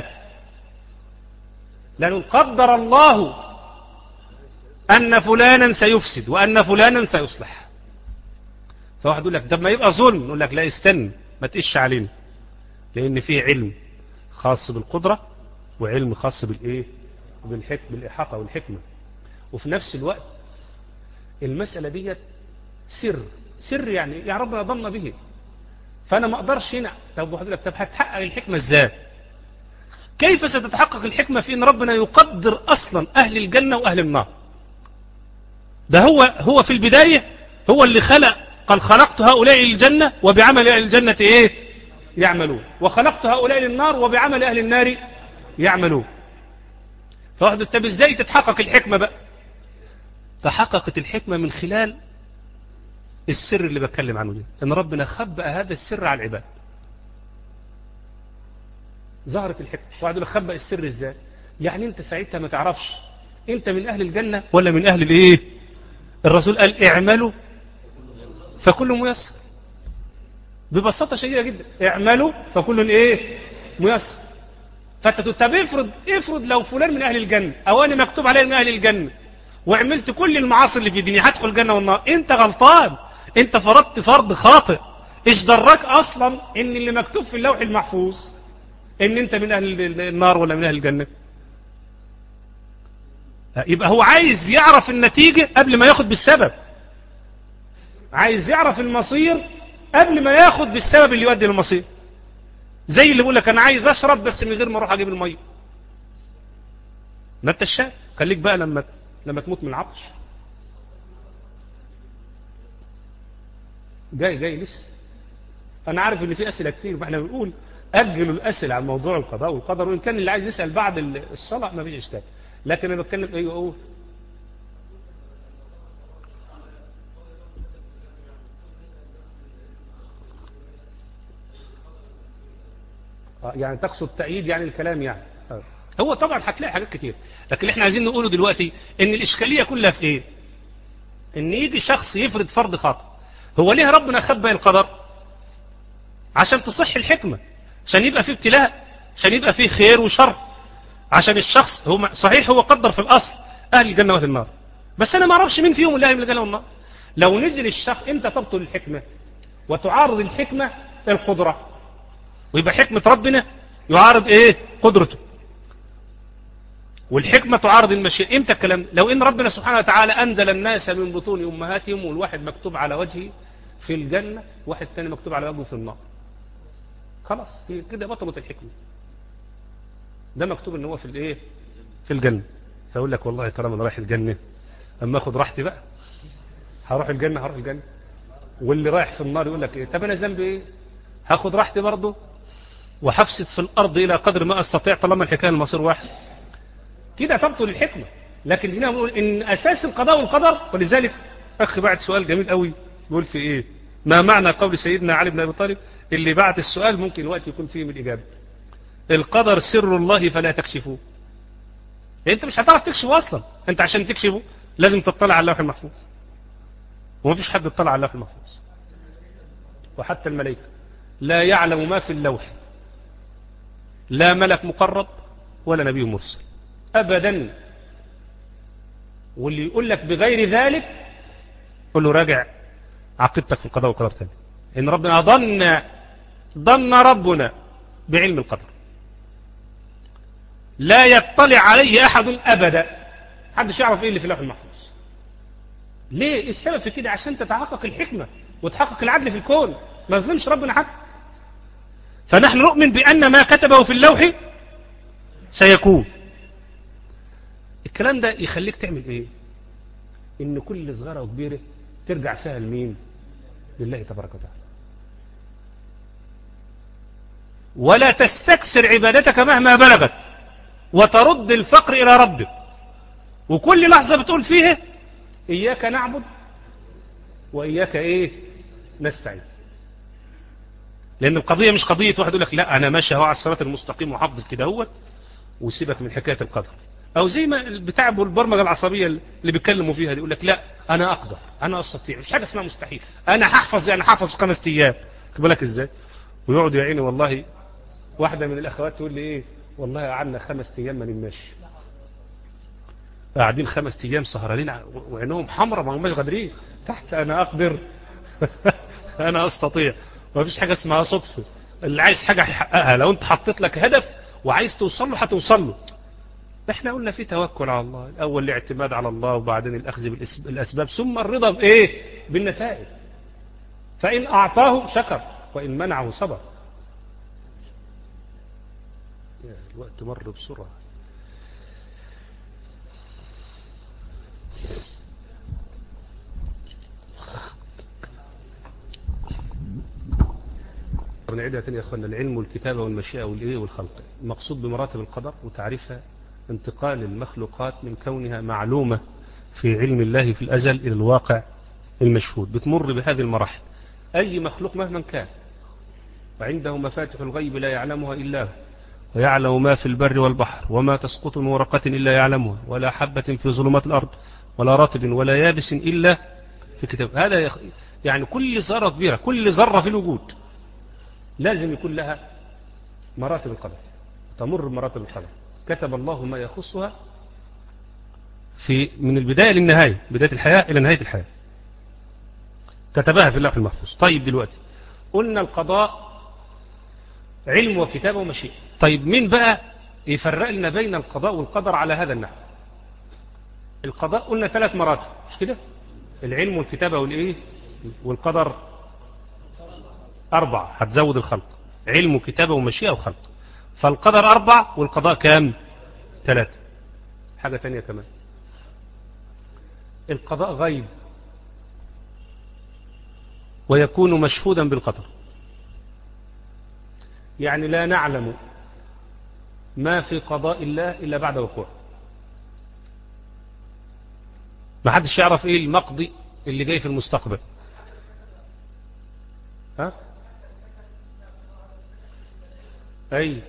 A: لأنه قدر الله أن فلانا سيفسد وأن فلانا سيصلح. فواحد يقول لك طب ما يبقى ظلم، نقول لك لا استنى ما تقش علينا، لأن فيه علم خاص بالقدرة وعلم خاص بالإيه بالحكم بالإحاطة والحكمة. وفي نفس الوقت المسألة دي سر سر يعني يا ربنا ضمن به. فأنا ما أقدرش هنا. طب واحد يقول لك طب هتحقق الحكمة إزاي؟ كيف ستتحقق الحكمة في أن ربنا يقدر أصلا أهل الجنة وأهل النار؟ ده هو هو في البداية هو اللي خلق. قال خلقت هؤلاء الجنة وبعمل أهل الجنة إيه يعملون، وخلقت هؤلاء للنار وبعمل أهل النار يعملون. فواحد طب إزاي تتحقق الحكمة بقى؟ تحققت الحكمة من خلال السر اللي بتكلم عنه ده، أن ربنا خبأ هذا السر على العباد. ظهرت الحكمة. واحد يقول خبأ السر إزاي؟ يعني أنت ساعتها ما تعرفش أنت من أهل الجنة ولا من أهل الإيه؟ الرسول قال اعملوا فكل ميسر. ببساطة شديدة جدا اعملوا فكل إيه ميسر. فأنت طب افرض افرض لو فلان من أهل الجنة أو أنا مكتوب عليه من أهل الجنة وعملت كل المعاصي اللي في الدنيا هدخل الجنة والنار. أنت غلطان، أنت فرضت فرض خاطئ. إيش دراك أصلا إن اللي مكتوب في اللوح المحفوظ إن أنت من أهل النار ولا من أهل الجنة؟ يبقى هو عايز يعرف النتيجة قبل ما ياخد بالسبب. عايز يعرف المصير قبل ما ياخد بالسبب اللي يؤدي للمصير. زي اللي بيقول لك أنا عايز أشرب بس من غير ما أروح أجيب المية. ما أنت الشاب خليك بقى لما لما تموت من العطش. جاي جاي لسه. أنا عارف إن في أسئلة كتير، فإحنا بنقول أجلوا الأسئلة عن موضوع القضاء والقدر، وإن كان اللي عايز يسأل بعد الصلاة ما فيش إشكال. لكن أنا بتكلم أيوه أقول يعني تقصد تأييد يعني الكلام يعني. هو طبعا هتلاقي حاجات كتير، لكن اللي احنا عايزين نقوله دلوقتي ان الإشكالية كلها في ايه؟ ان يجي شخص يفرض فرض خاطئ. هو ليه ربنا خبأ القدر؟ عشان تصح الحكمة، عشان يبقى فيه ابتلاء، عشان يبقى فيه خير وشر، عشان الشخص هو صحيح هو قدر في الأصل أهل الجنة وأهل النار، بس أنا ما أعرفش مين فيهم اللي أهل الجنة والنار. لو نزل الشخص أنت تبطل الحكمة وتعارض الحكمة القدرة، ويبقى حكمة ربنا يعارض ايه قدرته، والحكمة تعارض المشيئة. امتى الكلام؟ لو ان ربنا سبحانه وتعالى انزل الناس من بطون امهاتهم، والواحد مكتوب على وجهه في الجنة، واحد تاني مكتوب على وجهه في النار، خلاص كده بطلت الحكمة. ده مكتوب ان هو في الايه في الجنة، فاقول لك والله ترى من رايح الجنة اما اخد راحتي بقى، هروح الجنة هروح الجنة. واللي رايح في النار يقول لك ايه؟ طب انا ذنبي ايه؟ هاخد راحتي برضه وحفسد في الارض الى قدر ما استطيع طالما الحكايه المصير واحد. كده تبطل الحكمه. لكن هنا بنقول ان اساس القضاء والقدر. ولذلك اخي بعت سؤال جميل قوي بيقول في ايه؟ ما معنى قول سيدنا علي بن ابي طالب؟ اللي بعت السؤال ممكن الوقت يكون فيه من الاجابه. القدر سر الله فلا تكشفوه. انت مش هتعرف تكشفه اصلا، انت عشان تكشفه لازم تطلع على اللوح المحفوظ، وما فيش حد اطلع على اللوح المحفوظ، وحتى الملائكه لا يعلم ما في اللوح، لا ملك مقرب ولا نبي مرسل ابدا. واللي يقول لك بغير ذلك قل له راجع عقيدتك في القضاء والقدر تاني. ان ربنا ظن ظن ربنا بعلم القدر لا يطلع عليه احد ابدا، محدش يعرف ايه اللي في اللوح المحفوظ. ليه؟ السبب في كده عشان تتحقق الحكمه وتحقق العدل في الكون، ما يظلمش ربنا حد. فنحن نؤمن بان ما كتبه في اللوح سيكون. الكلام ده يخليك تعمل ايه؟ ان كل صغيره وكبيره ترجع فيها لمين؟ لله تبارك وتعالى، ولا تستكثر عبادتك مهما بلغت، وترد الفقر الى ربك، وكل لحظه بتقول فيها اياك نعبد واياك ايه نستعين. لان القضيه مش قضيه واحد يقول لك لا انا ماشي اهو على الصراط المستقيم وحافظ كده اهوت وسيبك من حكايه القدر، او زي ما بتاع البرمجه العصبيه اللي بيتكلموا فيها دي يقول لك لا انا اقدر انا استطيع، مش حاجه اسمها مستحيل، انا هحفظ يعني هحفظ في خمس ايام. خد بالك ازاي؟ ويقعد يا عيني والله واحده من الاخوات تقول لي ايه والله قعدنا خمس ايام ما نمناش، قاعدين خمس ايام سهرانين وعينهم حمراء ما هماش قادرين تحت انا اقدر انا استطيع. ما فيش حاجه اسمها صدفه، اللي عايز حاجه هيحققها. لو انت حطيت لك هدف وعايز توصل له هتوصل له. احنا قلنا في توكل على الله، الاول الاعتماد على الله، وبعدين الاخذ بالاسباب، ثم الرضا بايه؟ بالنتائج. فان اعطاه شكر وان منعه صبر. يا الوقت مر بسرعه. نعيدها تاني يا اخوانا. العلم والكتابه والمشيئه والايه والخلق. المقصود بمراتب القدر وتعريفها انتقال المخلوقات من كونها معلومه في علم الله في الازل الى الواقع المشهود، بتمر بهذه المراحل. اي مخلوق مهما كان وعنده مفاتح الغيب لا يعلمها الا هو، ويعلم ما في البر والبحر، وما تسقط من ورقه الا يعلمها، ولا حبه في ظلمات الارض ولا رطب ولا يابس الا في كتاب. هذا يعني كل ذره كبيره، كل ذره في الوجود لازم يكون لها مراتب القدر، تمر بمراتب القدر. كتب الله ما يخصها في من البداية للنهاية، بداية الحياة إلى نهاية الحياة كتبها في اللوح المحفوظ. طيب دلوقتي قلنا القضاء علم وكتابة ومشيئة. طيب مين بقى يفرق لنا بين القضاء والقدر على هذا النحو؟ القضاء قلنا ثلاث مراتب مش كده؟ العلم والكتابة والإيه والقدر أربعة، هتزود الخلق، علم وكتابة ومشيئة وخلق. فالقدر أربع والقضاء كام؟ ثلاثة. حاجة تانية كمان، القضاء غيب ويكون مشهودا بالقدر، يعني لا نعلم ما في قضاء الله إلا بعد وقوع. ما حدش يعرف إيه المقضي اللي جاي في المستقبل. ها؟ أي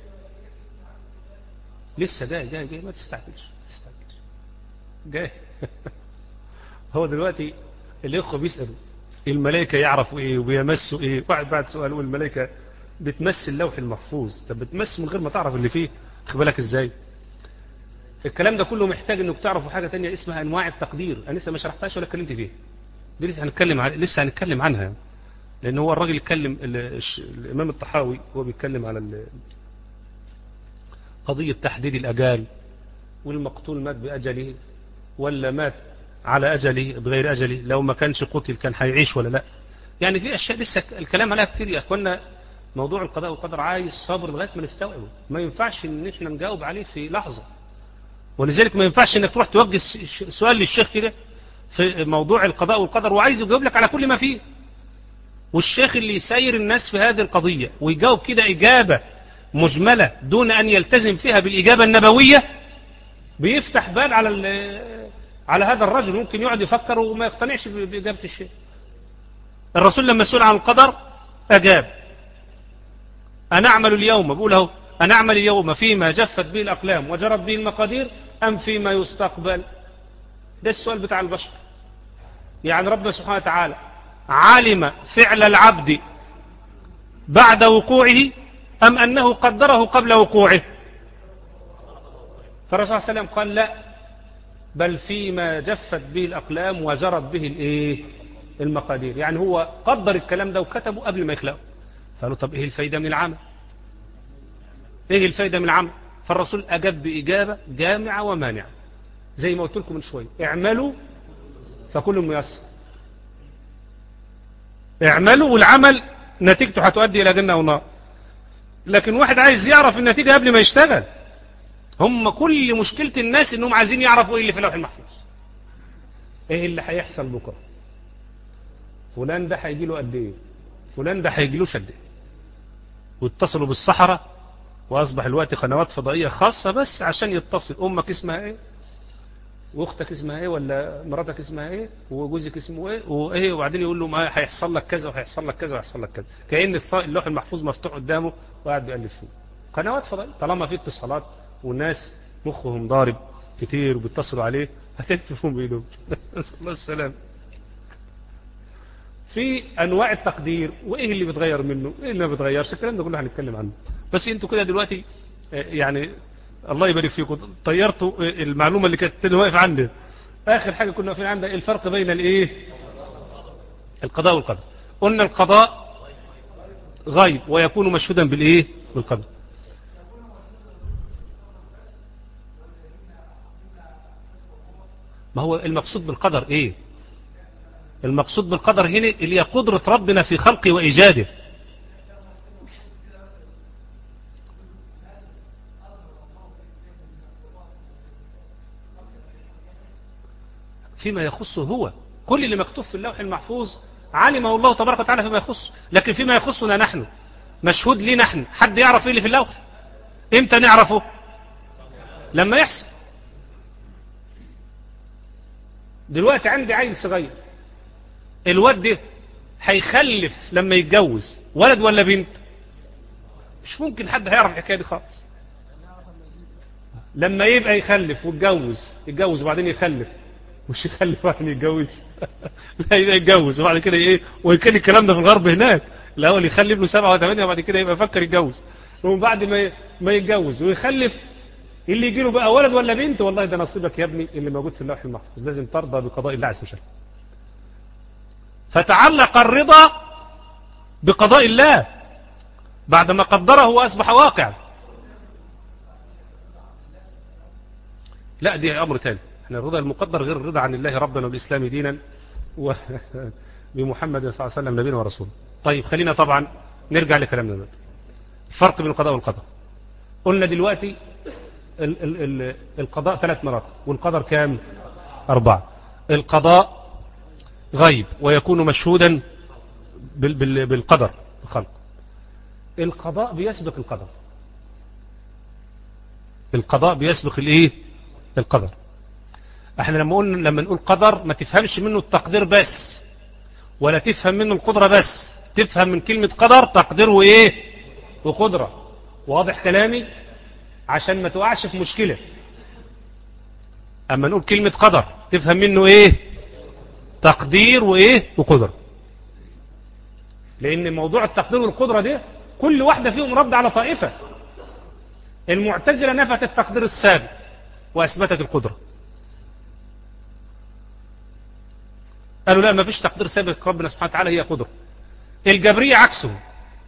A: لسه جاي جاي جاي ما تستعجلش تستعجلش جاي. هو دلوقتي الإخوة بيسألوا الملائكة يعرفوا إيه وبيمسوا إيه. واحد بعد سؤال والملائكة بتمس اللوح المحفوظ. طب بتمس من غير ما تعرف اللي فيه. خد بالك إزاي؟ الكلام ده كله محتاج إنك تعرفوا حاجة تانية اسمها أنواع التقدير. أنا لسه ما شرحتهاش ولا اتكلمت فيها، دي لسه هنتكلم عن... لسه هنتكلم عنها. لأن هو الراجل يتكلم الإمام الطحاوي هو بيتكلم على قضية تحديد الأجال، والمقتول مات بأجله ولا مات على أجله بغير أجله، لو ما كانش قتل كان هيعيش ولا لا. يعني في أشياء لسه الكلام عليها كتير يا أخوانا. موضوع القضاء والقدر عايز صبر لغاية ما نستوعبه، ما ينفعش إن إحنا نجاوب عليه في لحظة. ولذلك ما ينفعش إنك تروح توجه سؤال للشيخ كده في موضوع القضاء والقدر وعايز يجاوب لك على كل ما فيه، والشيخ اللي يسير الناس في هذه القضية ويجاوب كده إجابة مجملة دون أن يلتزم فيها بالإجابة النبوية بيفتح بال على على هذا الرجل، ممكن يقعد يفكر وما يقتنعش بإجابة الشيخ. الرسول لما سئل عن القدر أجاب: أنا أعمل اليوم، بقول له أنا أعمل اليوم فيما جفت به الأقلام وجرت به المقادير أم فيما يستقبل. ده السؤال بتاع البشر. يعني ربنا سبحانه وتعالى علم فعل العبد بعد وقوعه أم أنه قدره قبل وقوعه. فالرسول صلى الله عليه وسلم قال لا، بل فيما جفت به الأقلام وجرت به الإيه؟ المقادير. يعني هو قدر الكلام ده وكتبه قبل ما يخلقه. فقالوا طب إيه الفايدة من العمل؟ إيه الفايدة من العمل؟ فالرسول أجاب بإجابة جامعة ومانعة، زي ما قلت لكم من شوية: اعملوا فكل ميسر. اعملوا، والعمل نتيجته هتؤدي إلى جنة أو نار. لكن واحد عايز يعرف النتيجة قبل ما يشتغل. هم كل مشكلة الناس إنهم عايزين يعرفوا إيه اللي في اللوح المحفوظ، إيه اللي هيحصل بكرة، فلان ده هيجي له قد إيه، فلان ده هيجي له قد إيه. واتصلوا بالصحراء وأصبح الوقت قنوات فضائية خاصة بس عشان يتصل: أمك اسمها إيه، واختك اسمها ايه، ولا مراتك اسمها ايه، وجوزك اسمه ايه، وايه، وبعدين يقول له ما هيحصل لك كذا وهيحصل لك كذا وهيحصل لك كذا، كأن اللوح المحفوظ مفتوح قدامه وقاعد بيألف فيه. قنوات فضائية طالما في اتصالات والناس مخهم ضارب كتير وبيتصلوا عليه هتلفهم بايدهم. نسأل الله السلام. في انواع التقدير وايه اللي بيتغير منه وايه اللي ما بيتغيرش، الكلام ده كله هنتكلم عنه. بس انتوا كده دلوقتي يعني الله يبارك فيكم طيرتوا المعلومة اللي كانت واقفة عندنا. آخر حاجة كنا واقفين عندها الفرق بين الايه؟ القضاء والقدر. قلنا القضاء غيب ويكون مشهودا بالايه؟ بالقدر. ما هو المقصود بالقدر ايه؟ المقصود بالقدر هنا اللي هي قدرة ربنا في خلقه وإيجاده. فيما يخصه هو، كل اللي مكتوب في اللوح المحفوظ علمه الله تبارك وتعالى فيما يخص، لكن فيما يخصنا نحن مشهود لي نحن. حد يعرف ايه اللي في اللوح؟ امتى نعرفه؟ لما يحصل. دلوقتي عندي عيل صغير، الواد ده هيخلف لما يتجوز ولد ولا بنت؟ مش ممكن حد هيعرف الحكايه دي خالص. لما يبقى يخلف ويتجوز، يتجوز وبعدين يخلف، مش يخلف واحد يتجوز. لا، يبقى يتجوز وبعد كده ايه، وكان الكلام ده في الغرب هناك الاول يخلف له سبعة وثمانية وبعد كده يبقى يفكر يتجوز، ومن بعد ما ما يتجوز ويخلف اللي يجي له بقى ولد ولا بنت، والله ده نصيبك يا ابني اللي موجود في اللوح المحفوظ، لازم ترضى بقضاء الله عز وجل. فتعلق الرضا بقضاء الله بعدما قدره وأصبح واقع. لا، دي أمر تاني. احنا الرضا المقدر غير الرضا عن الله ربنا وبالإسلام دينا وبمحمد صلى الله عليه وسلم نبينا ورسوله. طيب خلينا طبعا نرجع لكلامنا دلوقتي. الفرق بين القضاء والقدر. قلنا دلوقتي ال ال ال القضاء ثلاث مراتب والقدر كام؟ أربعة. القضاء غيب ويكون مشهودا بال بال بالقدر الخلق. القضاء بيسبق القدر. القضاء بيسبق الايه؟ القدر. احنا لما قلنا لما نقول قدر ما تفهمش منه التقدير بس، ولا تفهم منه القدرة بس، تفهم من كلمة قدر تقدير وايه؟ وقدرة. واضح كلامي؟ عشان ما تقعش في مشكلة. اما نقول كلمة قدر تفهم منه ايه؟ تقدير وايه؟ وقدرة. لان موضوع التقدير والقدرة ده كل واحدة فيهم رد على طائفة. المعتزلة نفت التقدير السابق واثبتت القدرة. قالوا لا، ما فيش تقدير سابق، ربنا سبحانه وتعالى هي قدرة. الجبرية عكسه،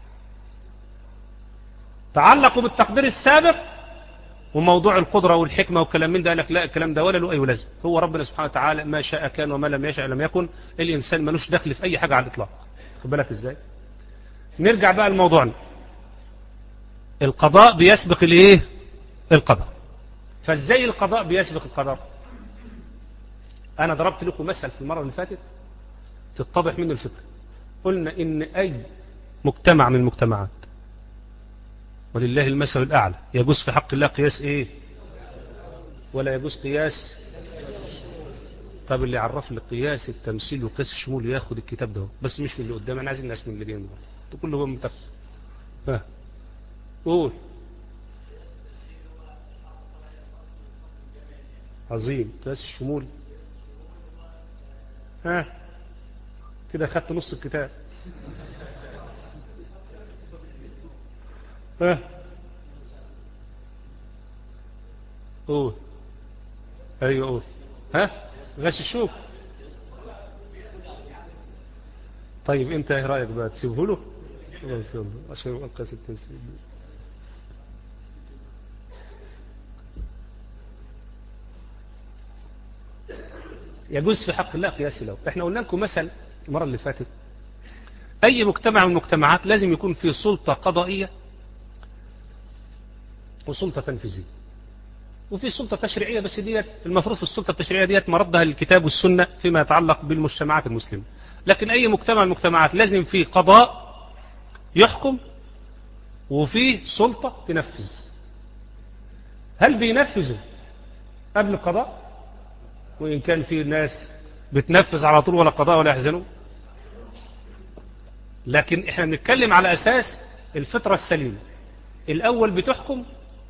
A: تعلقوا بالتقدير السابق، وموضوع القدرة والحكمة والكلام من ده قال لك لا، الكلام ده ولا له أي لازمة. هو ربنا سبحانه وتعالى ما شاء كان وما لم يشاء لم يكن. الإنسان ملوش دخل في أي حاجة على الإطلاق. خد بالك إزاي. نرجع بقى لموضوعنا. القضاء بيسبق الايه؟ القدر. فازاي القضاء بيسبق القدر؟ انا ضربت لكم مثل في المرة اللي فاتت تتضح منه الفكرة. قلنا ان اي مجتمع من المجتمعات، ولله المثل الاعلى، يجوز في حق الله قياس ايه؟ ولا يجوز قياس. طب اللي عرف لي قياس التمثيل وقياس الشمول ياخد الكتاب ده، بس مش من اللي قدام، انا عايز الناس من اللي جايين دول كله هو متفق. ها قول. عظيم. قياس الشمول. ها كده خدت نص الكتاب. ها قول. ايوه قول. ها غش الشوك. طيب انت ايه رايك بقى؟ تسيبه له عشان يبقى قياس التمثيل. يجوز في حق الله قياس له. احنا قلنا لكم مثل المره اللي فاتت، اي مجتمع من المجتمعات لازم يكون فيه سلطه قضائيه وسلطه تنفيذيه وفي سلطه تشريعيه، بس ديت المفروض في السلطه التشريعيه ديت مردها للكتاب والسنه فيما يتعلق بالمجتمعات المسلمه. لكن اي مجتمع من المجتمعات لازم فيه قضاء يحكم وفيه سلطه تنفذ. هل بينفذوا قبل القضاء؟ وإن كان في ناس بتنفذ على طول ولا قضاء ولا يحزنوا. لكن احنا بنتكلم على أساس الفطرة السليمة. الأول بتحكم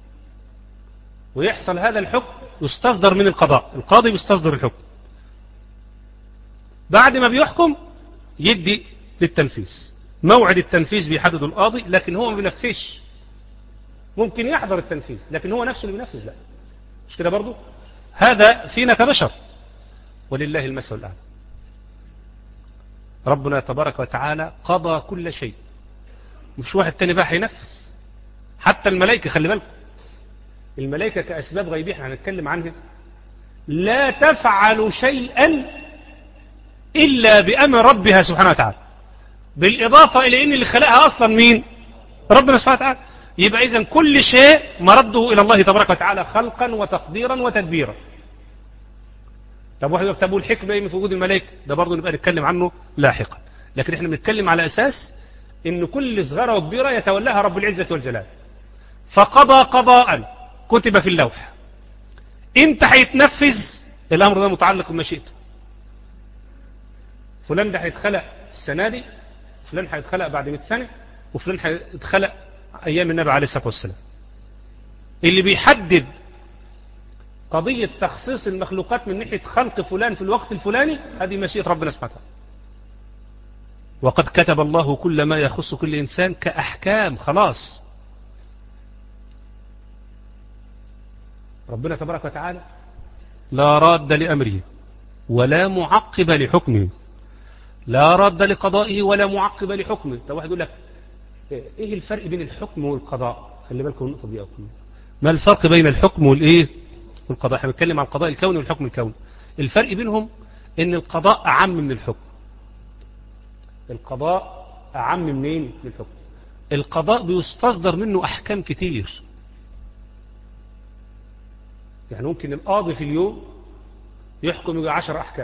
A: ويحصل هذا الحكم يستصدر من القضاء، القاضي بيستصدر الحكم. بعد ما بيحكم يدي للتنفيذ، موعد التنفيذ بيحدد القاضي، لكن هو ما بينفذش. ممكن يحضر التنفيذ لكن هو نفسه اللي بينفذ لا، مش كده برضو؟ هذا فينا كبشر ولله المثل الأعلى. ربنا تبارك وتعالى قضى كل شيء، مش واحد تاني بقى هينفذ. حتى الملائكة خلي بالكم، الملائكة كأسباب غيبية احنا هنتكلم عنها، لا تفعل شيئا إلا بأمر ربها سبحانه وتعالى، بالإضافة إلى أن اللي خلقها أصلا مين؟ ربنا سبحانه وتعالى. يبقى إذن كل شيء مرده إلى الله تبارك وتعالى خلقا وتقديرا وتدبيرا. طب واحد يقول طب والحكمة ايه في وجود الملائكة؟ ده برضه نبقى نتكلم عنه لاحقا. لكن احنا بنتكلم على أساس إن كل صغيرة وكبيرة يتولاها رب العزة والجلال. فقضى قضاء كتب في اللوح، انت هيتنفذ الأمر ده متعلق بمشيئته. فلان ده هيتخلق السنة دي، فلان هيتخلق بعد مئة سنة، وفلان هيتخلق أيام النبي عليه الصلاة والسلام. اللي بيحدد قضية تخصيص المخلوقات من ناحية خلق فلان في الوقت الفلاني هذه مشيئة ربنا سبحانه وتعالى. وقد كتب الله كل ما يخص كل إنسان كأحكام، خلاص. ربنا تبارك وتعالى لا راد لأمره ولا معقب لحكمه، لا راد لقضائه ولا معقب لحكمه. طب واحد يقول لك ايه الفرق بين الحكم والقضاء؟ خلي بالكم النقطة دي أكتر. ما الفرق بين الحكم والايه والقضاء؟ احنا بنتكلم عن القضاء الكوني والحكم الكوني. الفرق بينهم ان القضاء اعم من الحكم. القضاء اعم منين؟ من الحكم. القضاء بيستصدر منه احكام كتير، يعني ممكن القاضي في اليوم يحكم يجي عشر احكام،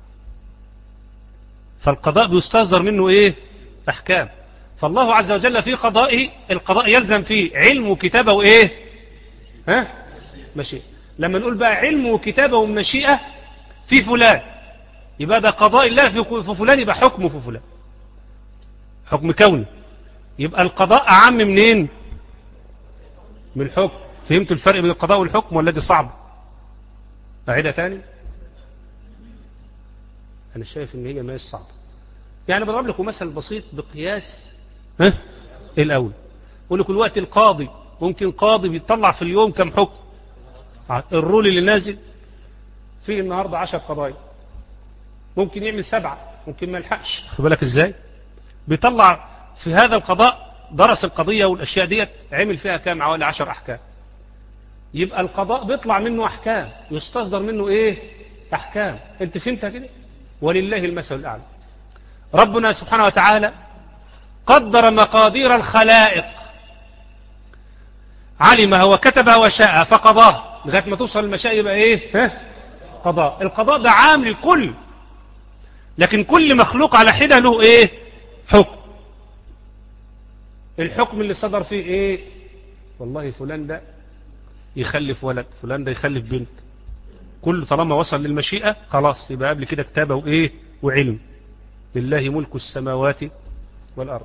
A: فالقضاء بيستصدر منه ايه؟ احكام. فالله عز وجل في قضائه القضاء يلزم فيه علم وكتابه وايه؟ ها؟ مشيئة. لما نقول بقى علم وكتابه ومشيئة في فلان، يبقى ده قضاء الله في فلان، يبقى حكمه في فلان حكم كوني. يبقى القضاء أعم منين؟ من الحكم. فهمتوا الفرق بين القضاء والحكم ولا دي صعب؟ أعيدها تاني. أنا شايف إن هي ما هي صعبة. يعني بضرب لكم مثل بسيط بقياس ها الأول. أقول لكم الوقت القاضي ممكن قاضي بيطلع في اليوم كم حكم؟ الرول اللي نازل فيه النهاردة عشر قضايا، ممكن يعمل سبعة، ممكن ما يلحقش. خد بالك ازاي؟ بيطلع في هذا القضاء، درس القضية والأشياء ديت، عمل فيها كام؟ حوالي عشر أحكام. يبقى القضاء بيطلع منه أحكام، يستصدر منه إيه؟ أحكام. أنت فهمتها كده؟ ولله المثل الأعلى. ربنا سبحانه وتعالى قدر مقادير الخلائق، علمها وكتبها وشاء فقضاه، لغاية ما توصل المشاء يبقى إيه؟ ها؟ قضاء. القضاء ده عام للكل، لكن كل مخلوق على حدة له إيه؟ حكم. الحكم اللي صدر فيه إيه؟ والله فلان ده يخلف ولد، فلان ده يخلف بنت، كل طالما وصل للمشيئة خلاص يبقى قبل كده كتابة وإيه؟ وعلم. لله ملك السماوات والأرض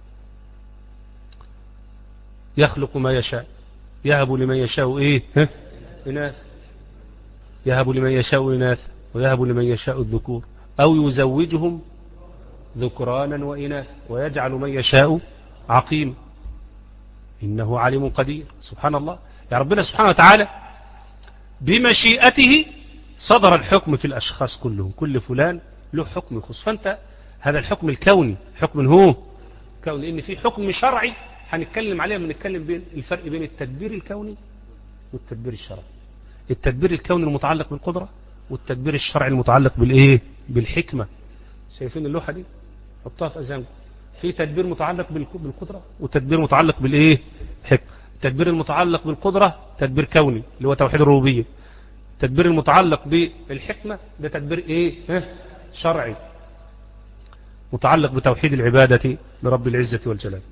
A: يخلق ما يشاء يهب لمن يشاء إيه؟ ها؟ إناث، يهب لمن يشاء إناث ويهب لمن يشاء الذكور أو يزوجهم ذكرانا وإناث ويجعل من يشاء عقيم إنه عليم قدير. سبحان الله. يا ربنا سبحانه وتعالى بمشيئته صدر الحكم في الأشخاص كلهم، كل فلان له حكم يخص. فأنت هذا الحكم الكوني، حكم هو كوني، لأن في حكم شرعي هنتكلم عليه، بنتكلم بين الفرق بين التدبير الكوني والتدبير الشرعي. التدبير الكوني المتعلق بالقدرة، والتدبير الشرعي المتعلق بالإيه؟ بالحكمة. شايفين اللوحة دي؟ حطها في أذهانكم. في تدبير متعلق بالقدرة وتدبير متعلق بالإيه؟ حكمة. التدبير المتعلق بالقدرة تدبير كوني اللي هو توحيد الربوبية. التدبير المتعلق بالحكمة ده تدبير إيه؟ ها؟ شرعي متعلق بتوحيد العبادة لرب العزة والجلال.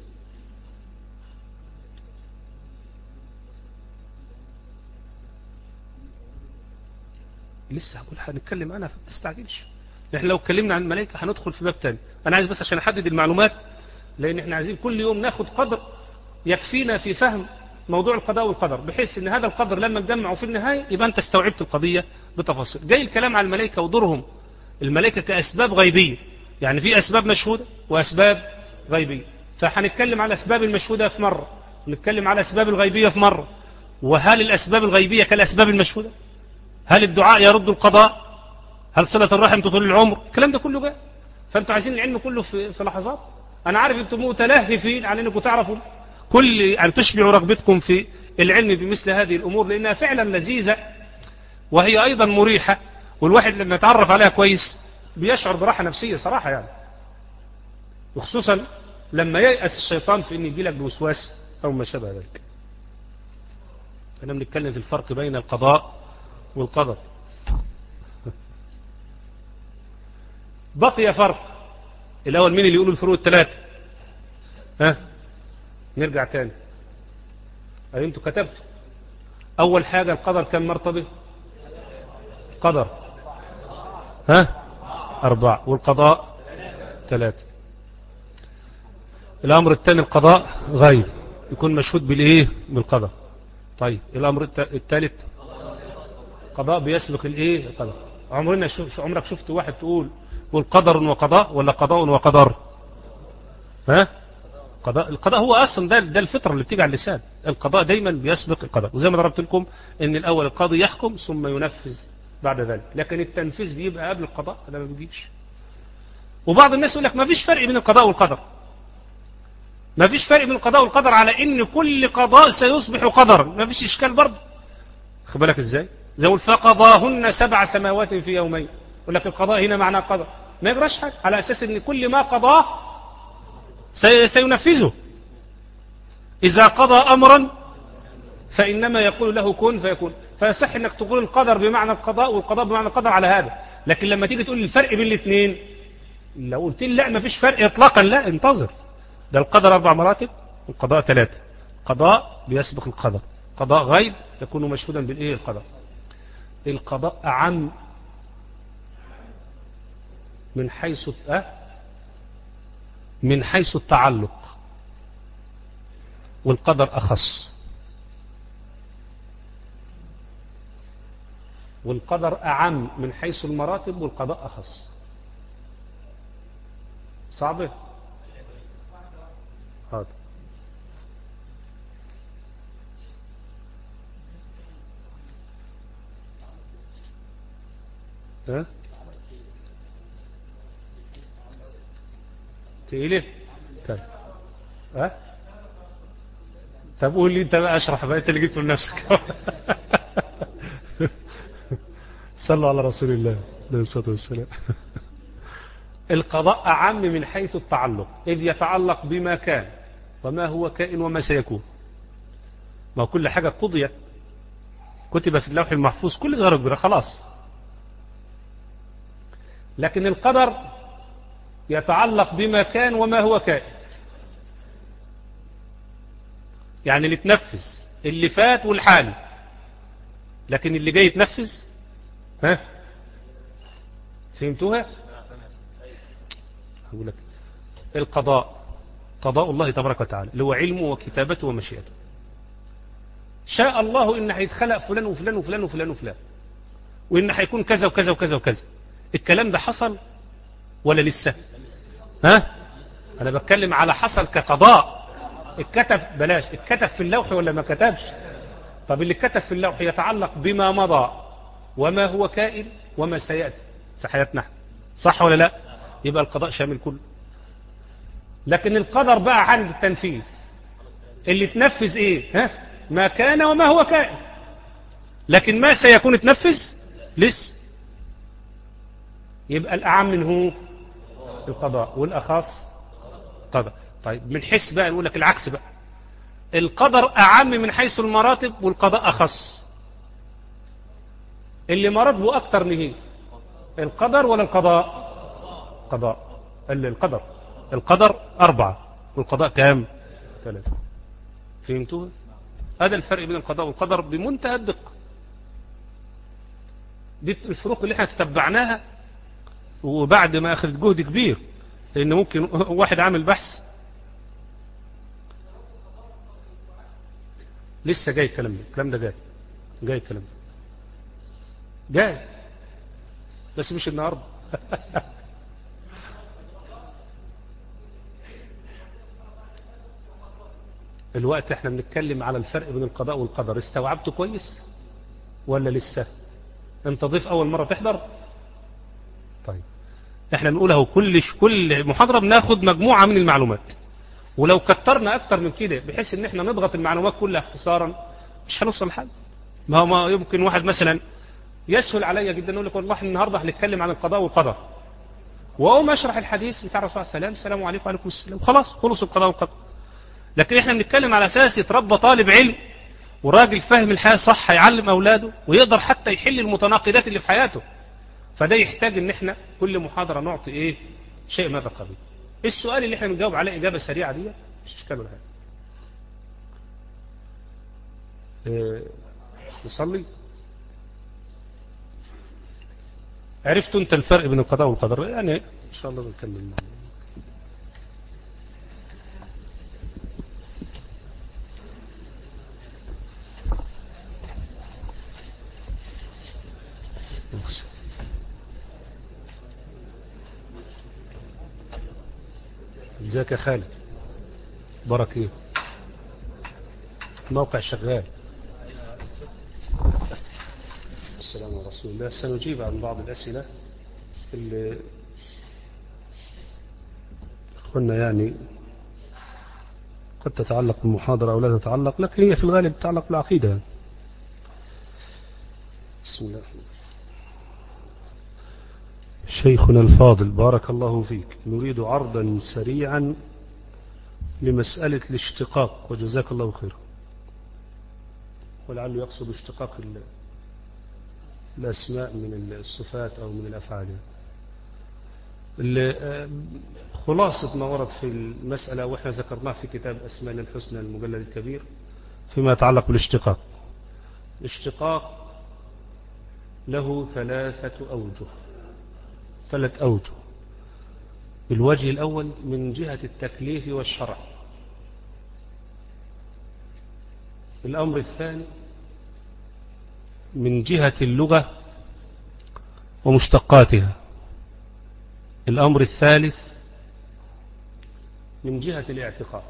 A: لسه هقول هنتكلم عنها فما تستعجلش. احنا لو اتكلمنا عن الملائكة هندخل في باب تاني. انا عايز بس عشان احدد المعلومات، لان احنا عايزين كل يوم ناخد قدر يكفينا في فهم موضوع القضاء والقدر، بحيث ان هذا القدر لما نجمعه في النهاية يبقى انت استوعبت القضية بتفاصيل. جاي الكلام عن الملائكة ودورهم، الملائكة كأسباب غيبية، يعني في أسباب مشهودة وأسباب غيبية. فهنتكلم على الأسباب المشهودة في مرة، ونتكلم على الأسباب الغيبية في مرة. وهل الأسباب الغيبية كالأسباب المشهودة؟ هل الدعاء يرد القضاء؟ هل صلة الرحم تطول العمر؟ الكلام ده كله جاء. فأنتوا عايزين العلم كله في, في لحظات. أنا عارف أنتم متلهفين عن أنكم تعرفوا كل أن تشبعوا رغبتكم في العلم بمثل هذه الأمور، لأنها فعلا لذيذة وهي أيضا مريحة، والواحد لما يتعرف عليها كويس بيشعر براحة نفسية صراحة يعني. وخصوصا لما ييأس الشيطان في أن يجي لك بوسواس أو ما شابه ذلك. أنا بنتكلم في الفرق بين القضاء والقدر. بقي فرق الأول، مين اللي يقولوا الفروق الثلاثة؟ ها؟ نرجع تاني. أي أنتوا كتبتوا أول حاجة القدر كم مرتبة؟ قدر ها؟ أربعة. والقضاء ثلاثة. الأمر الثاني القضاء غيب، يكون مشهود بالإيه؟ بالقدر. طيب الأمر الثالث قضاء بيسبق الإيه؟ القدر. عمرنا شوف عمرك شفت واحد تقول قول قدر وقضاء ولا قضاء وقدر؟ ها؟ قضاء. القضاء هو أصلا ده, ده الفطرة اللي بتيجي على اللسان. القضاء دايما بيسبق القدر، وزي ما ضربت لكم ان الأول القاضي يحكم ثم ينفذ بعد ذلك، لكن التنفيذ بيبقى قبل القضاء، هذا ما بيجيش. وبعض الناس يقول لك ما فيش فرق بين القضاء والقدر، ما فيش فرق بين القضاء والقدر، على ان كل قضاء سيصبح قدرا، ما فيش اشكال برضه. خد بالك ازاي؟ زي فقضاهن سبع سماوات في يومين، يقول لك القضاء هنا معناه قدر، ما يجراش حاجه، على اساس ان كل ما قضاه سينفذه. إذا قضى أمرا فإنما يقول له كن فيكون. فيصح أنك تقول القدر بمعنى القضاء والقضاء بمعنى القدر على هذا. لكن لما تيجي تقول الفرق بين الاثنين، لو قلت لي لا ما فيش فرق إطلاقا، لا انتظر، ده القدر أربع مراتب والقضاء ثلاثة. قضاء بيسبق القدر، قضاء غيب يكون مشهودا بالإيه؟ القدر. القضاء أعم من حيث أه من حيث التعلق، والقدر أخص. والقدر أعم من حيث المراتب، والقضاء أخص. صعبة؟ هذا ها؟ تقيله. طيب ها طب قول لي انت بقى، اشرح بقى، انت اللي جيت لنفسك. صلوا على رسول الله عليه الصلاة والسلام. القضاء أعم من حيث التعلق، إذ يتعلق بما كان وما هو كائن وما سيكون. ما كل حاجة قضيت، كتب في اللوح المحفوظ كل صغيرة كبيرة خلاص. لكن القدر يتعلق بما كان وما هو كائن، يعني اللي تنفذ اللي فات والحال، لكن اللي جاي يتنفذ. ها فهمتوها؟ أقول لك القضاء قضاء الله تبارك وتعالى اللي هو علمه وكتابته ومشيئته. شاء الله إن هيتخلق فلان وفلان وفلان وفلان وفلان، وإن هيكون كذا وكذا وكذا وكذا. الكلام ده حصل ولا لسه؟ ها أنا بتكلم على حصل كقضاء. اتكتب بلاش اتكتب في اللوح ولا ما كتبش؟ طب اللي كتب في اللوح يتعلق بما مضى وما هو كائن وما سيأتي في حياتنا، صح ولا لا؟ يبقى القضاء شامل كله. لكن القدر بقى عند التنفيذ، اللي تنفذ ايه؟ ها ما كان وما هو كائن، لكن ما سيكون تنفذ لسه. يبقى الأعم منه القضاء والأخص قضاء. طيب من حيث بقى نقول لك العكس بقى، القدر أعم من حيث المراتب والقضاء أخص. اللي مراتبه أكتر نهي القدر ولا القضاء؟ قضاء. القدر القدر أربعة والقضاء كام؟ ثلاثة. فهمتوها؟ هذا الفرق بين القضاء والقدر بمنتهى الدقة. دي الفروق اللي احنا تتبعناها، وبعد ما أخذت جهد كبير، لأن ممكن واحد عامل بحث لسه جاي الكلام ده الكلام ده جاي جاي الكلام ده جاي بس مش النهارده. الوقت احنا بنتكلم على الفرق بين القضاء والقدر. استوعبته كويس ولا لسه؟ انت ضيف اول مرة تحضر. طيب احنا بنقوله كل كل محاضرة بناخد مجموعة من المعلومات، ولو كترنا اكتر من كده بحيث ان احنا نضغط المعلومات كلها اختصارا مش هنوصل لحد. ما هو ما يمكن واحد مثلا يسهل عليا جدا يقول لك والله النهارده هنتكلم عن القضاء والقدر، واقوم اشرح الحديث بتاع الرسول صلى الله عليه وسلم السلام عليكم وعليكم السلام، خلاص خلص القضاء والقدر. لكن احنا بنتكلم على اساس يتربى طالب علم وراجل فاهم الحياة صح، هيعلم اولاده ويقدر حتى يحل المتناقضات اللي في حياته. فده يحتاج ان احنا كل محاضرة نعطي ايه شيء من هذا القبيل. السؤال اللي احنا بنجاوب عليه اجابة سريعة دي مش اشكال ولا حاجة. اه نصلي. عرفت انت الفرق بين القضاء والقدر؟ يعني ان شاء الله بنكمل. ازيك يا خالد؟ بارك ايه؟ الموقع شغال. السلام على رسول الله. سنجيب عن بعض الأسئلة اللي قلنا يعني قد تتعلق بالمحاضرة أو لا تتعلق، لكن هي في الغالب تتعلق بالعقيدة. بسم الله الرحمن الرحيم. شيخنا الفاضل بارك الله فيك، نريد عرضا سريعا لمسألة الاشتقاق وجزاك الله خيرا. ولعله يقصد اشتقاق الأسماء من الصفات أو من الأفعال. خلاصة ما ورد في المسألة وإحنا ذكرناه في كتاب أسماء الحسنى المجلد الكبير فيما يتعلق بالاشتقاق. الاشتقاق له ثلاثة أوجه ثلاث أوجه. الوجه الأول من جهة التكليف والشرع. الأمر الثاني من جهة اللغة ومشتقاتها. الأمر الثالث من جهة الاعتقاد.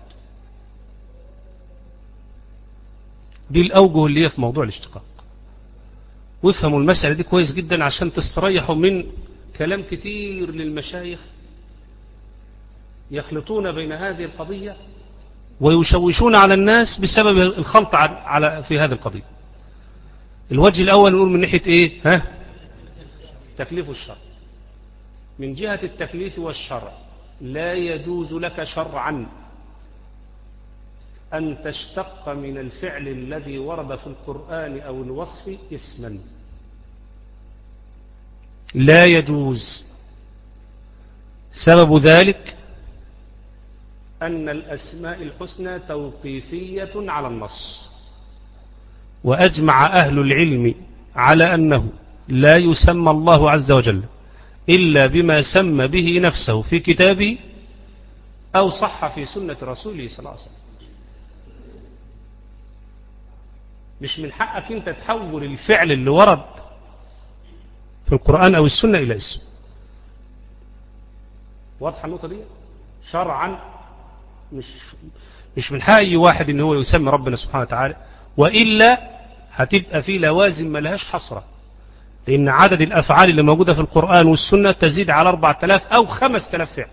A: دي الأوجه اللي هي في موضوع الاشتقاق. وافهموا المسألة دي كويس جدا عشان تستريحوا من كلام كتير للمشايخ يخلطون بين هذه القضية ويشوشون على الناس بسبب الخلط على في هذه القضية. الوجه الأول نقول من ناحية إيه؟ ها؟ تكليف الشرع. من جهة التكليف والشرع لا يجوز لك شرعا أن تشتق من الفعل الذي ورد في القرآن أو الوصف اسما، لا يجوز. سبب ذلك أن الأسماء الحسنى توقيفية على النص، وأجمع أهل العلم على أنه لا يسمى الله عز وجل إلا بما سمى به نفسه في كتابه أو صح في سنة رسوله صلى الله عليه وسلم. مش من حقك أنت تحول الفعل اللي ورد في القرآن أو السنة إلى اسم. واضحة النقطة دي؟ شرعا مش مش من حق أي واحد إن هو يسمي ربنا سبحانه وتعالى، وإلا هتبقى في لوازم ما لهاش حصرة، لأن عدد الأفعال اللي موجودة في القرآن والسنة تزيد على أربعة آلاف أو خمسة آلاف فعل.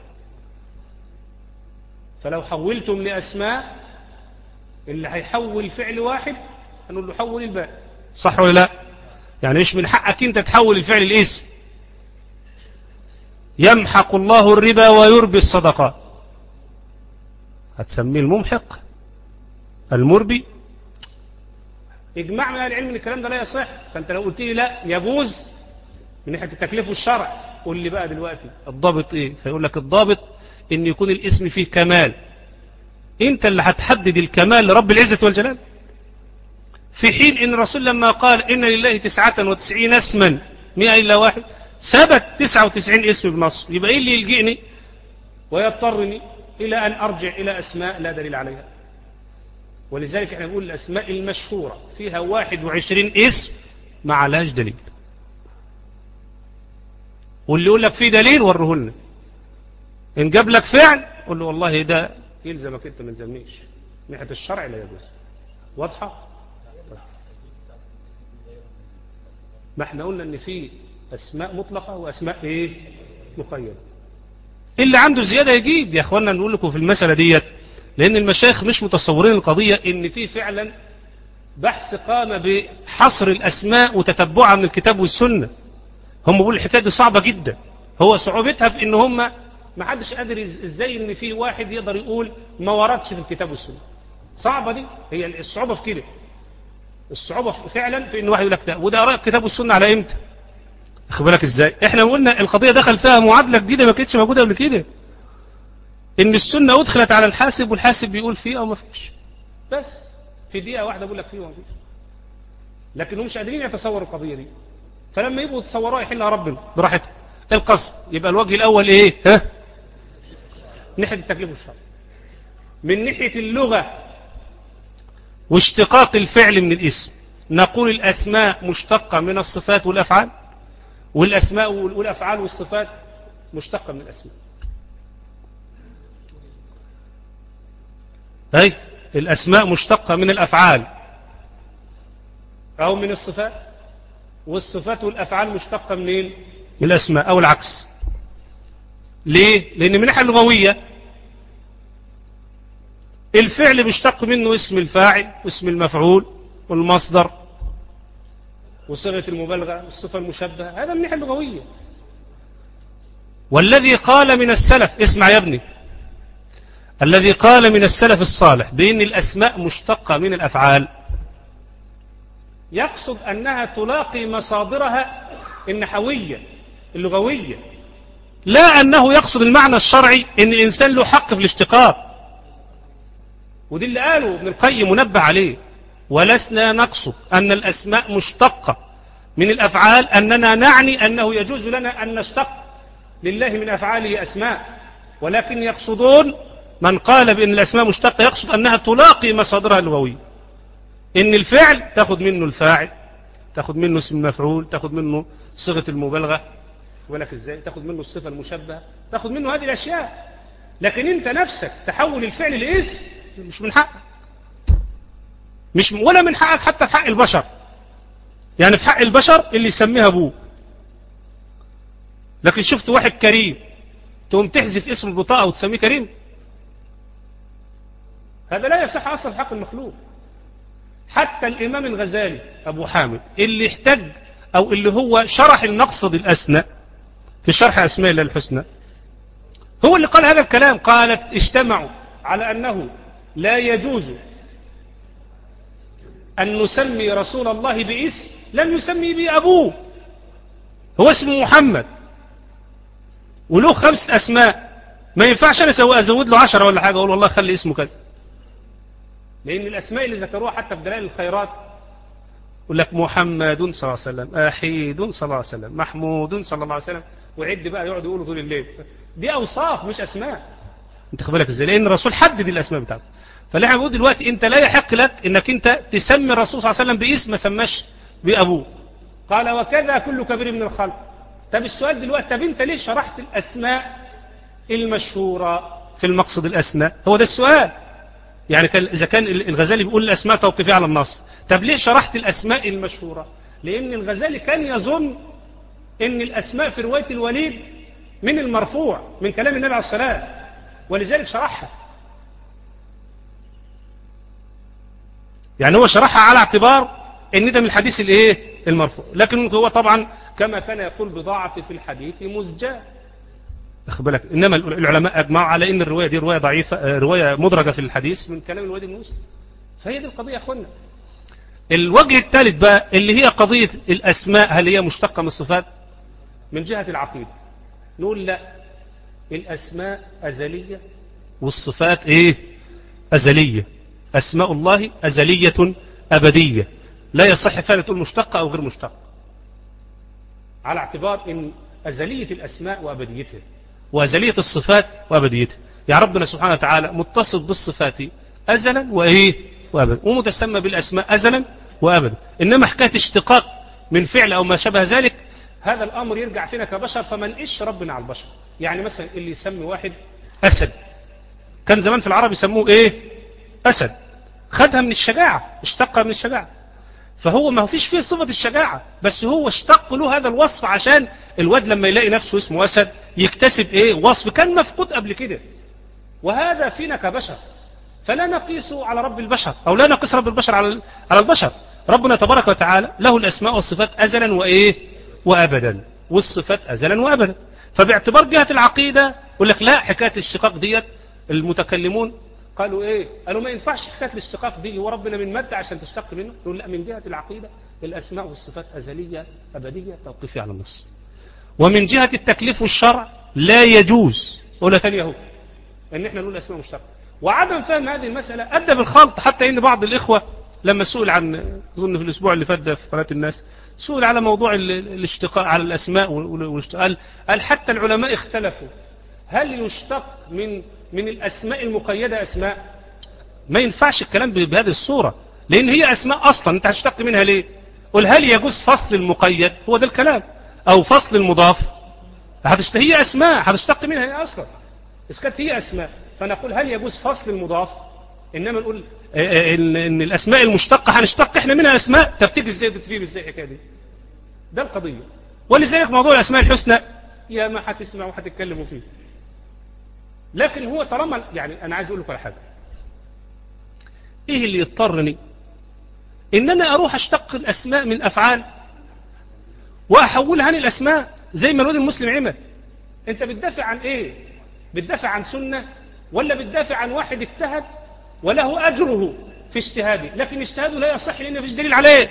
A: فلو حولتم لأسماء اللي هيحول فعل واحد هنقول له حول الباقي، صح ولا لا؟ يعني مش من حقك أنت تحول الفعل الاسم. يمحق الله الربا ويربي الصدقات، هتسميه الممحق المربي؟ اجماع من اهل العلم ان الكلام ده لا يصح. فانت لو قلت لي لا يجوز من ناحيه التكليف والشرع، قول لي بقى دلوقتي الضابط ايه؟ فيقول لك الضابط ان يكون الاسم فيه كمال. انت اللي هتحدد الكمال لرب العزه والجلال، في حين ان الرسول لما قال ان لله تسعة وتسعين اسما مئة الا واحد ثبت تسعة وتسعين اسم بنص. يبقى ايه اللي يلجئني ويضطرني الى ان ارجع الى اسماء لا دليل عليها؟ ولذلك احنا نقول الأسماء المشهورة فيها واحد وعشرين اسم ما عليهاش دليل، واللي يقول لك فيه دليل وريه لنا. إن جاب لك فعل قول له والله ده يلزمك أنت، ما تلزمنيش. من ناحية الشرع لا يجوز. واضحة؟ ما احنا قلنا إن في أسماء مطلقة وأسماء إيه؟ مقيدة. اللي عنده زيادة يجيب يا أخوانا. نقول لكم في المسألة ديت لأن المشايخ مش متصورين القضية إن في فعلا بحث قام بحصر الأسماء وتتبعها من الكتاب والسنة. هم بيقولوا الحكاية دي صعبة جدا. هو صعوبتها في إن هم ما حدش قادر إزاي إن في واحد يقدر يقول ما وردش في الكتاب والسنة. صعبة دي، هي الصعوبة في كده. الصعوبة فعلا في إن واحد يقول لك ده وده قرأ الكتاب والسنة على إمتى؟ أخد بالك إزاي؟ إحنا قلنا القضية دخل فيها معادلة جديدة ما كانتش موجودة قبل كده، إن السنة أدخلت على الحاسب والحاسب بيقول فيه أو ما فيش، بس في دقيقة واحدة بقول لك فيه وما فيش. لكن هم مش قادرين يتصوروا القضية دي، فلما يبقوا يتصوروها يحلها ربنا براحته. القصد يبقى الوجه الأول إيه؟ ها؟ ناحية التكليف والشرع. من ناحية اللغة واشتقاق الفعل من الاسم، نقول الأسماء مشتقة من الصفات والأفعال، والأسماء والأفعال والصفات مشتقة من الأسماء. أي الأسماء مشتقة من الأفعال أو من الصفات، والصفات والأفعال مشتقة منين؟ من الأسماء أو العكس. ليه؟ لأن من الناحية اللغوية الفعل بيشتق منه اسم الفاعل واسم المفعول والمصدر وصيغة المبالغة والصفة المشبهة، هذا من الناحية اللغوية. والذي قال من السلف، اسمع يا ابني، الذي قال من السلف الصالح بأن الأسماء مشتقة من الأفعال يقصد أنها تلاقي مصادرها النحوية اللغوية، لا أنه يقصد المعنى الشرعي أن الإنسان له حق في الاشتقاق. ودي اللي قاله ابن القيم منبه عليه. ولسنا نقصد أن الأسماء مشتقة من الأفعال أننا نعني أنه يجوز لنا أن نشتق لله من أفعاله أسماء، ولكن يقصدون من قال بأن الأسماء مشتقة يقصد أنها تلاقي مصادرها اللغوية، إن الفعل تأخذ منه الفاعل، تأخذ منه اسم المفعول، تأخذ منه صيغة المبالغة، ولك إزاي تأخذ منه الصفة المشبهة، تأخذ منه هذه الأشياء. لكن أنت نفسك تحول الفعل لاسم مش من حقك، مش ولا من حقك حتى في حق البشر. يعني في حق البشر اللي يسميها أبوه. لكن شفت واحد كريم تقوم تحذف اسم البطاقة وتسميه كريم؟ هذا لا يصح أصلا في حق المخلوق. حتى الإمام الغزالي أبو حامد اللي احتج أو اللي هو شرح المقصد الأسنى في شرح أسماء الله الحسنى، هو اللي قال هذا الكلام. قالت اجتمعوا على أنه لا يجوز أن نسمي رسول الله باسم لم يسمي به أبوه. هو اسمه محمد وله خمس أسماء، ما ينفعش أنا أزود له عشرة ولا حاجة أقول والله خلي اسمه كذا، لأن الأسماء اللي ذكروها حتى في دلائل الخيرات يقول لك محمد صلى الله عليه وسلم، أحيد صلى الله عليه وسلم، محمود صلى الله عليه وسلم، وعد بقى يقعد يقولوا طول الليل. دي أوصاف مش أسماء. أنت خد بالك إزاي؟ لأن الرسول حدد الأسماء بتاعته. فاللي احنا بنقول دلوقتي أنت لا يحق لك إنك أنت تسمي الرسول صلى الله عليه وسلم باسم ما سماش بأبوه. قال وكذا كل كبير من الخلق. طب السؤال دلوقتي، طب أنت ليه شرحت الأسماء المشهورة في المقصد الأسنى؟ هو ده السؤال. يعني كان إذا كان الغزالي بيقول الأسماء توقيفية على النص، طب ليه شرحت الأسماء المشهورة؟ لأن الغزالي كان يظن أن الأسماء في رواية الوليد من المرفوع من كلام النبي عليه الصلاة، ولذلك شرحها. يعني هو شرحها على اعتبار أن ده من الحديث الإيه المرفوع، لكن هو طبعا كما كان يقول بضاعة في الحديث مزجاة. أخذ بالك، إنما العلماء أجمعوا على أن الرواية دي رواية ضعيفة، رواية مدرجة في الحديث من كلام الوليد بن مسلم. فهي دي القضية يا أخوانا. الوجه الثالث بقى اللي هي قضية الأسماء، هل هي مشتقة من الصفات؟ من جهة العقيدة نقول لا، الأسماء أزلية والصفات إيه أزلية. أسماء الله أزلية أبدية، لا يصح فعلا تقول مشتقة أو غير مشتقة، على اعتبار أن أزلية الأسماء وأبديتها وأزلية الصفات وأبديتها. يا ربنا سبحانه وتعالى متصف بالصفات أزلا وإيه وأبدا، ومتسمى بالأسماء أزلا وأبدا. إنما حكاية اشتقاق من فعل أو ما شابه ذلك، هذا الأمر يرجع فينا كبشر، فما نقش ربنا على البشر. يعني مثلا اللي يسمي واحد أسد، كان زمان في العرب يسموه إيه أسد، خدها من الشجاعة، اشتقها من الشجاعة. فهو ما فيش فيه صفة الشجاعة، بس هو اشتق له هذا الوصف عشان الواد لما يلاقي نفسه اسمه أسد يكتسب إيه وصف كان مفقود قبل كده. وهذا فينا كبشر، فلا نقيس على رب البشر أو لا نقيس رب البشر على على البشر. ربنا تبارك وتعالى له الأسماء والصفات أزلا وإيه وأبدا، والصفات أزلا وأبدا. فباعتبار جهة العقيدة يقول لك لا، حكاية الاشتقاق ديت المتكلمون قالوا ايه؟ قالوا ما ينفعش حكايه الاشتقاق دي، هو ربنا من مادة عشان تشتق منه؟ يقول لا، من جهة العقيدة الأسماء والصفات أزلية أبدية توقيفية على النص. ومن جهة التكليف والشرع لا يجوز، ولا تاني اهو، ان احنا نقول أسماء مشتقة. وعدم فهم هذه المسألة أدى بالخلط، حتى إن بعض الإخوة لما سئل عن، أظن في الأسبوع اللي فات في قناة الناس، سئل على موضوع الاشتقاق على الأسماء والاشتقاق، قال حتى العلماء اختلفوا هل يشتق من من الأسماء المقيدة أسماء؟ ما ينفعش الكلام بهذه الصورة، لأن هي أسماء أصلا، أنت هتشتق منها ليه؟ قل هل يجوز فصل المقيد، هو ده الكلام، أو فصل المضاف، هي أسماء هتشتق منها هي أصلا، إذا كانت هي أسماء فنقول هل يجوز فصل المضاف؟ إنما نقول إن الأسماء المشتقة هنشتق إحنا منها أسماء، طب تيجي إزاي تتفيب إزاي الحكاية دي؟ ده القضية. ولذلك موضوع الأسماء الحسنى يا ما هتسمعوا وهتتكلموا فيه، لكن هو طالما، يعني أنا عايز أقول لكم على حاجة، إيه اللي يضطرني إن أنا أروح أشتق الأسماء من أفعال وأحولها للأسماء زي ما الواد المسلم عمل؟ أنت بتدافع عن إيه؟ بتدافع عن سنة ولا بتدافع عن واحد اجتهد وله أجره في اجتهاده، لكن اجتهاده لا يصح لأن مفيش دليل عليه؟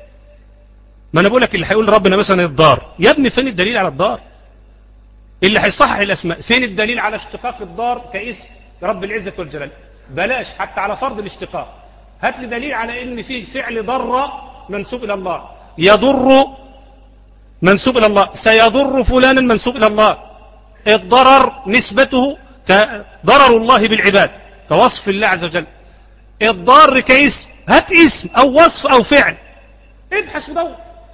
A: ما أنا بقول لك اللي هيقول ربنا مثلا الدار، يا ابني فين الدليل على الدار؟ اللي هيصحح الأسماء فين الدليل على اشتقاق الدار كاسم رب العزة والجلال؟ بلاش حتى على فرض الاشتقاق، هات لي دليل على ان فيه فعل ضر منسوب الى الله، يضر منسوب الى الله، سيضر فلانا منسوب الى الله، الضرر نسبته كضرر الله بالعباد كوصف الله عز وجل، الضار كاسم، هات اسم او وصف او فعل، ابحث ودور.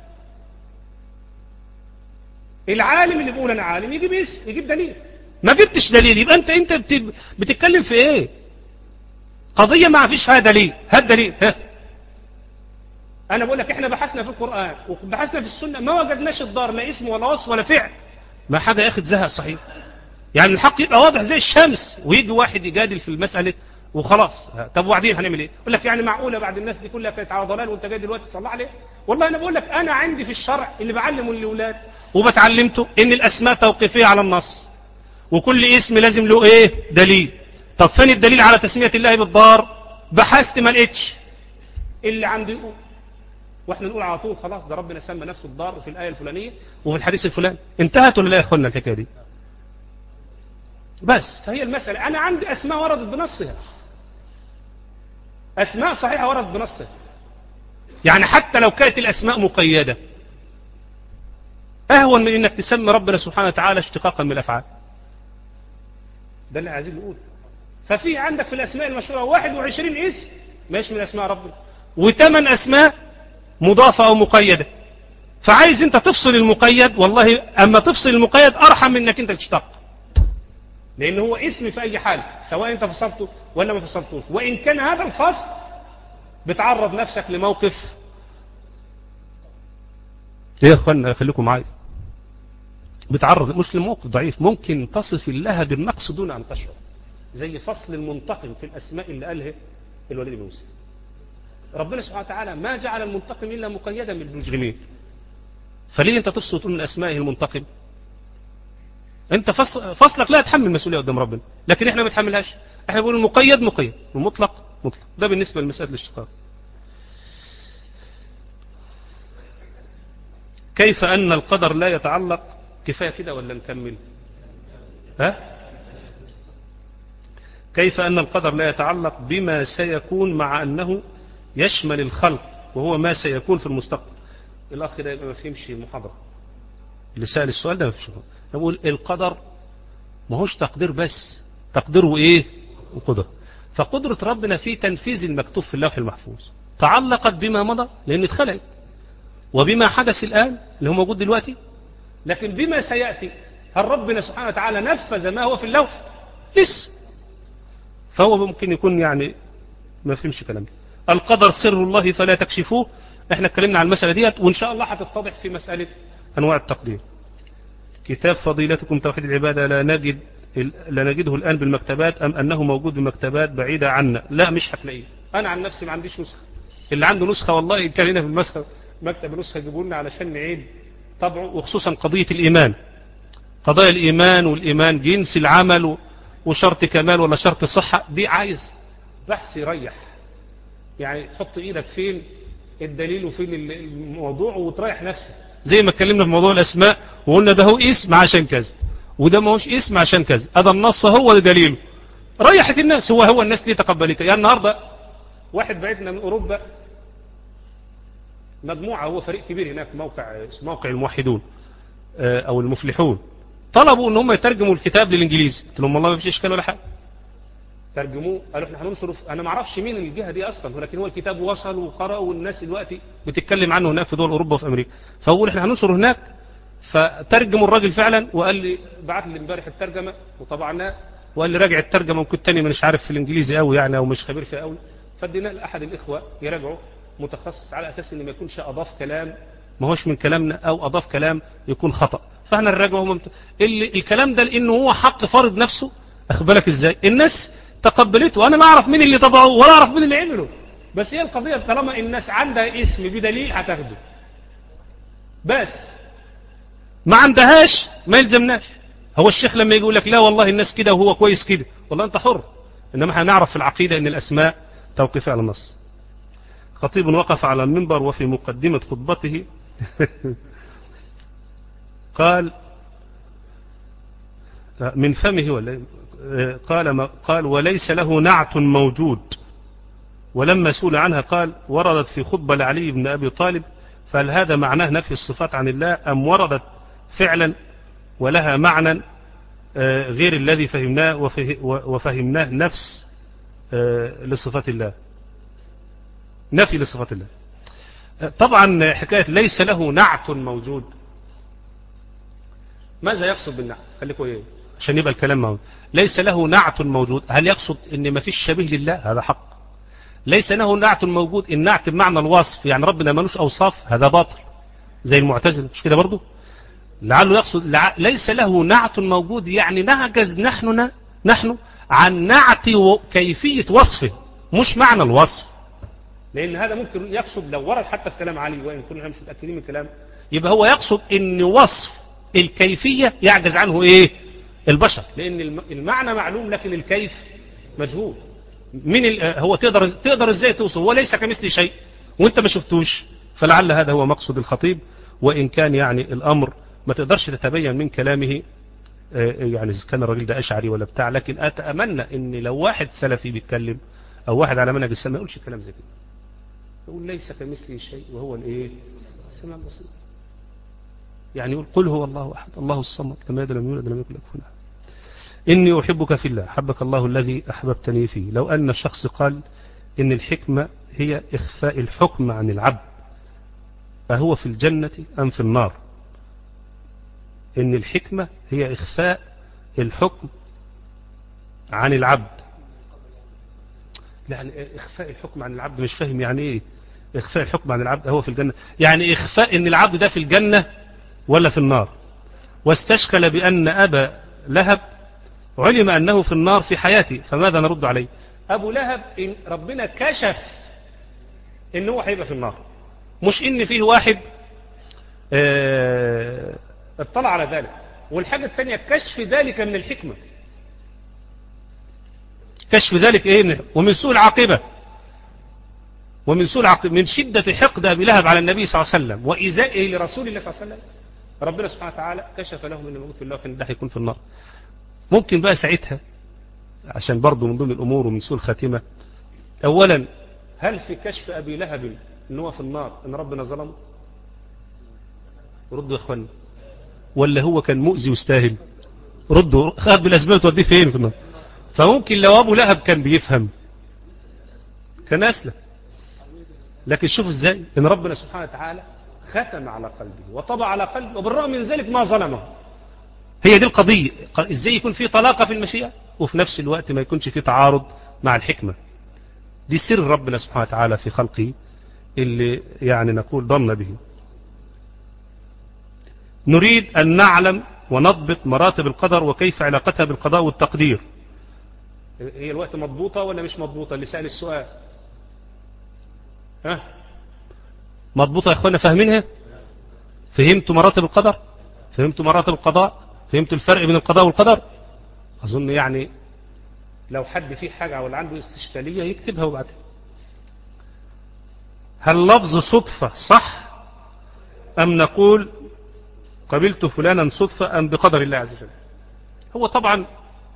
A: العالم اللي بيقول انا عالم يجيب اسم، يجيب دليل. ما جبتش دليل يبقى انت انت بتتكلم في ايه؟ قضية ما فيش فيها دليل، هات دليل. ها انا بقول لك احنا بحثنا في القرآن وبحثنا في السنة ما وجدناش الضار لا اسم ولا وصف ولا فعل. ما حاجة يا اخي تزهق صحيح. يعني الحق يبقى واضح زي الشمس، ويجي واحد يجادل في المسألة وخلاص. طب وبعدين هنعمل ايه؟ يقول لك يعني معقولة بعد الناس دي كلها كانت على ضلال وانت جاي دلوقتي تصلح عليه؟ والله انا بقول لك انا عندي في الشرع اللي بعلمه للاولاد وبتعلمته ان الاسماء توقيفية على النص، وكل اسم لازم له ايه؟ دليل. طب فين الدليل على تسمية الله بالضار؟ بحثت ما لقيتش. اللي عندي يقول، واحنا نقول على طول خلاص ده ربنا سمى نفسه الضار في الآية الفلانية وفي الحديث الفلاني. انتهت ولا لا يا اخوانا الحكاية دي؟ بس فهي المسألة أنا عندي أسماء وردت بنصها، أسماء صحيحة وردت بنصها، يعني حتى لو كانت الأسماء مقيدة أهون من إنك تسمي ربنا سبحانه وتعالى اشتقاقا من الأفعال. ده اللي عايزين نقول. ففي عندك في الأسماء المشهورة واحد وعشرين اسم ماشي من أسماء ربنا، وثمان أسماء مضافة أو مقيدة. فعايز أنت تفصل المقيد، والله أما تفصل المقيد أرحم من إنك أنت تشتق، لأن هو اسم في أي حال سواء أنت فصلته ولا ما فصلتوش. وإن كان هذا الفصل بتعرض نفسك لموقف. إيه يا أخوانا خليكم معايا، بتعرض مش لموقف ضعيف، ممكن تصف الله بالنقص دون أن تشعر، زي فصل المنتقم في الأسماء اللي قالها الوليد بن مسلم. ربنا سبحانه وتعالى ما جعل المنتقم إلا مقيدا بالمجرمين، فليه أنت تفصل وتقول من أسمائه المنتقم؟ أنت فصلك لا تحمل مسؤولية قدام ربنا، لكن إحنا ما نتحملهاش. إحنا بنقول المقيد مقيد والمطلق مطلق. ده بالنسبة لمسألة الاشتقاق. كيف أن القدر لا يتعلق؟ كفاية كده ولا نكمل؟ ها؟ كيف أن القدر لا يتعلق بما سيكون مع أنه يشمل الخلق وهو ما سيكون في المستقبل؟ الأخ ده يبقى ما فهمش محاضرة اللي سأل السؤال ده. ما فهمش. نقول القدر ما هوش تقدير بس، تقديره إيه؟ وقدر. فقدرة ربنا في تنفيذ المكتوب في اللوح المحفوظ تعلقت بما مضى لأن اتخلق، وبما حدث الآن اللي هو موجود دلوقتي، لكن بما سيأتي هل ربنا سبحانه وتعالى نفذ ما هو في اللوح؟ لسه. فهو ممكن يكون يعني ما فهمش كلامي. القدر سر الله فلا تكشفوه. احنا اتكلمنا عن المسألة ديت، وإن شاء الله هتتضح في مسألة أنواع التقدير. كتاب فضيلتكم توحيد العبادة لا نجد لا نجده الآن بالمكتبات أم أنه موجود بمكتبات بعيدة عنا؟ لا مش هتلاقيه. أنا عن نفسي ما عنديش نسخة. اللي عنده نسخة والله كان هنا في المسخة مكتب نسخة يجيبوا لنا علشان نعيد طبعه، وخصوصا قضية الإيمان، قضايا الإيمان والإيمان جنس العمل وشرط كمال ولا شرط صحة، دي عايز بحث يريح. يعني تحط إيدك فين الدليل وفين الموضوع وتريح نفسك، زي ما اتكلمنا في موضوع الأسماء وقلنا ده هو اسم عشان كذا وده ما هوش اسم عشان كذا، هذا النص هو ده دليله. ريحت الناس. هو هو الناس ليه تقبلك؟ يعني النهارده واحد بعتنا من أوروبا مجموعة، هو فريق كبير هناك موقع موقع الموحدون أو المفلحون، طلبوا ان هم يترجموا الكتاب للإنجليزي. قلت لهم والله ما فيش إشكال ولا حاجة، ترجموه. قالوا احنا هننشره. انا ما اعرفش مين الجهه دي اصلا، ولكن هو الكتاب وصل وقرأوا والناس دلوقتي بتتكلم عنه هناك في دول اوروبا وفي امريكا. فاقول احنا هننشره هناك. فترجموا الراجل فعلا، وقال لي بعت لي امبارح الترجمه وطبعناه، وقال لي راجع الترجمه، ممكن تاني مش عارف في الانجليزي قوي يعني او مش خبير فيه قوي، فاديناه لاحد الاخوه يراجعه متخصص، على اساس ان ما يكونش اضاف كلام ما هوش من كلامنا او اضاف كلام يكون خطأ. فاحنا نراجعه ممت... اللي الكلام ده لانه هو حق فرض نفسه. اخبرك ازاي الناس تقبلته؟ انا ما اعرف مين اللي طبعه ولا اعرف مين اللي عمله، بس هي القضيه طالما الناس عندها اسم بدليل هتاخده، بس ما عندهاش ما يلزمناش. هو الشيخ لما يقول لك لا والله الناس كده وهو كويس كده، والله انت حر، انما هنعرف في العقيده ان الاسماء توقيفيه على النص. خطيب وقف على المنبر وفي مقدمه خطبته قال من فمه ولا قال قال وليس له نعت موجود. ولما سئل عنها قال وردت في خطبة لعلي بن أبي طالب، فهل هذا معناه نفي الصفات عن الله أم وردت فعلا ولها معنى غير الذي فهمناه وفهمناه نفس لصفات الله، نفي لصفات الله. طبعا حكاية ليس له نعت موجود، ماذا يقصد بالنعت؟ خليكم ايه عشان يبقى الكلام موجود. ليس له نعت موجود، هل يقصد ان ما فيش شبيه لله؟ هذا حق. ليس له نعت موجود، النعت بمعنى الوصف، يعني ربنا ملوش اوصاف، هذا باطل زي المعتزله، مش كده برضه؟ لعله يقصد لع... ليس له نعت موجود، يعني نعجز نحن نحن عن نعت كيفية وصفه مش معنى الوصف، لأن هذا ممكن يقصد لو ورد حتى في كلام علي وإن كنا مش متأكدين من الكلام، يبقى هو يقصد إن وصف الكيفية يعجز عنه إيه البشر، لأن المعنى معلوم لكن الكيف مجهول. من ال... هو تقدر تقدر إزاي توصف؟ هو ليس كمثل شيء وأنت ما شفتوش. فلعل هذا هو مقصد الخطيب، وإن كان يعني الأمر ما تقدرش تتبين من كلامه يعني إذا كان الراجل ده أشعري ولا بتاع، لكن أتأمنى إن لو واحد سلفي بيتكلم أو واحد على منهج السلف ما يقولش كلام زي كده، يقول ليس كمثله شيء وهو الإيه السميع البصير. يعني يقول قل هو الله أحد الله الصمد لم يلد ولم يولد ولم يكن له كفوا أحد. إني أحبك في الله حبك الله الذي أحببتني فيه. لو أن الشخص قال إن الحكمة هي إخفاء الحكم عن العبد، فهو في الجنة أم في النار؟ إن الحكمة هي إخفاء الحكم عن العبد، يعني إخفاء الحكم عن العبد مش فاهم يعني إيه إخفاء الحكم عن العبد. هو في الجنة يعني إخفاء إن العبد ده في الجنة ولا في النار. واستشكل بأن أبا لهب علم أنه في النار في حياته، فماذا نرد عليه؟ أبو لهب إن ربنا كشف إنه هو هيبقى في النار، مش إن فيه واحد اه اطلع على ذلك. والحاجة الثانية كشف ذلك من الحكمة، كشف ذلك إيه ومن سوء العاقبة، ومن سوء العاقبة من شدة حقد أبي لهب على النبي صلى الله عليه وسلم وإيذائه لرسول الله صلى الله عليه وسلم، ربنا سبحانه وتعالى كشف له من الموت في الله وكان ده هيكون في النار. ممكن بقى ساعتها عشان برضه من ضمن الأمور ومن سوء الخاتمة، أولا هل في كشف أبي لهب إن هو في النار إن ربنا ظلمه؟ ردوا يا إخواني. ولا هو كان مؤذي وستاهل؟ ردوا. خذ بالأسباب توديه فين في النار؟ فممكن لو أبو لهب كان بيفهم كان أسلم، لكن شوفوا إزاي إن ربنا سبحانه وتعالى ختم على قلبه وطبع على قلبه، وبالرغم من ذلك ما ظلمه. هي دي القضية، إزاي يكون في طلاقة في المشيئة وفي نفس الوقت ما يكونش في تعارض مع الحكمة. دي سر ربنا سبحانه وتعالى في خلقه اللي يعني نقول ضمن به. نريد أن نعلم ونضبط مراتب القدر وكيف علاقتها بالقضاء والتقدير. هي الوقت مضبوطة ولا مش مضبوطة؟ اللي سأل السؤال ها مضبوطة يا أخوانا؟ فاهمينها؟ فهمتوا مراتب القدر؟ فهمتوا مراتب القضاء؟ فهمتوا الفرق بين القضاء والقدر؟ أظن يعني لو حد فيه حاجة ولا عنده استشكالية يكتبها وبعدها. هل لفظ صدفة صح أم نقول قبلت فلانا صدفة أم بقدر الله عز وجل؟ هو طبعا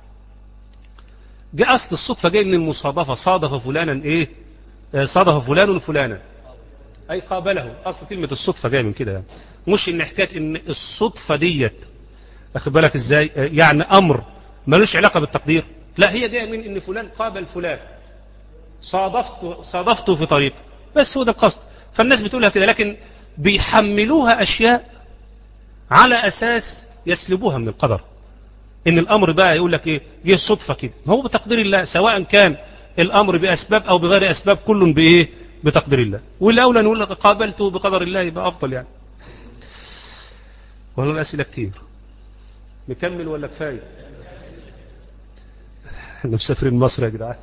A: جاء أصل الصدفة جاي من المصادفة، صادف فلانا إيه صادف فلان فلانا أي قابله. أصل كلمة الصدفة جاي من كده يعني. مش إن حكاية إن الصدفة ديت أخذ بالك إزاي يعني أمر ملوش علاقة بالتقدير، لا هي جاية من إن فلان قابل فلان صادفته صادفته في طريق، بس هو ده القصد. فالناس بتقولها كده، لكن بيحملوها أشياء على أساس يسلبوها من القدر. إن الأمر بقى يقول لك إيه جه صدفة كده، هو بتقدير الله، سواء كان الأمر بأسباب أو بغير أسباب كل بإيه بتقدير الله. والأولى نقول لك قابلته بقدر الله يبقى أفضل يعني. وهنا الأسئلة كتير، نكمل ولا كفاية؟ احنا مسافرين مصر يا جدعان.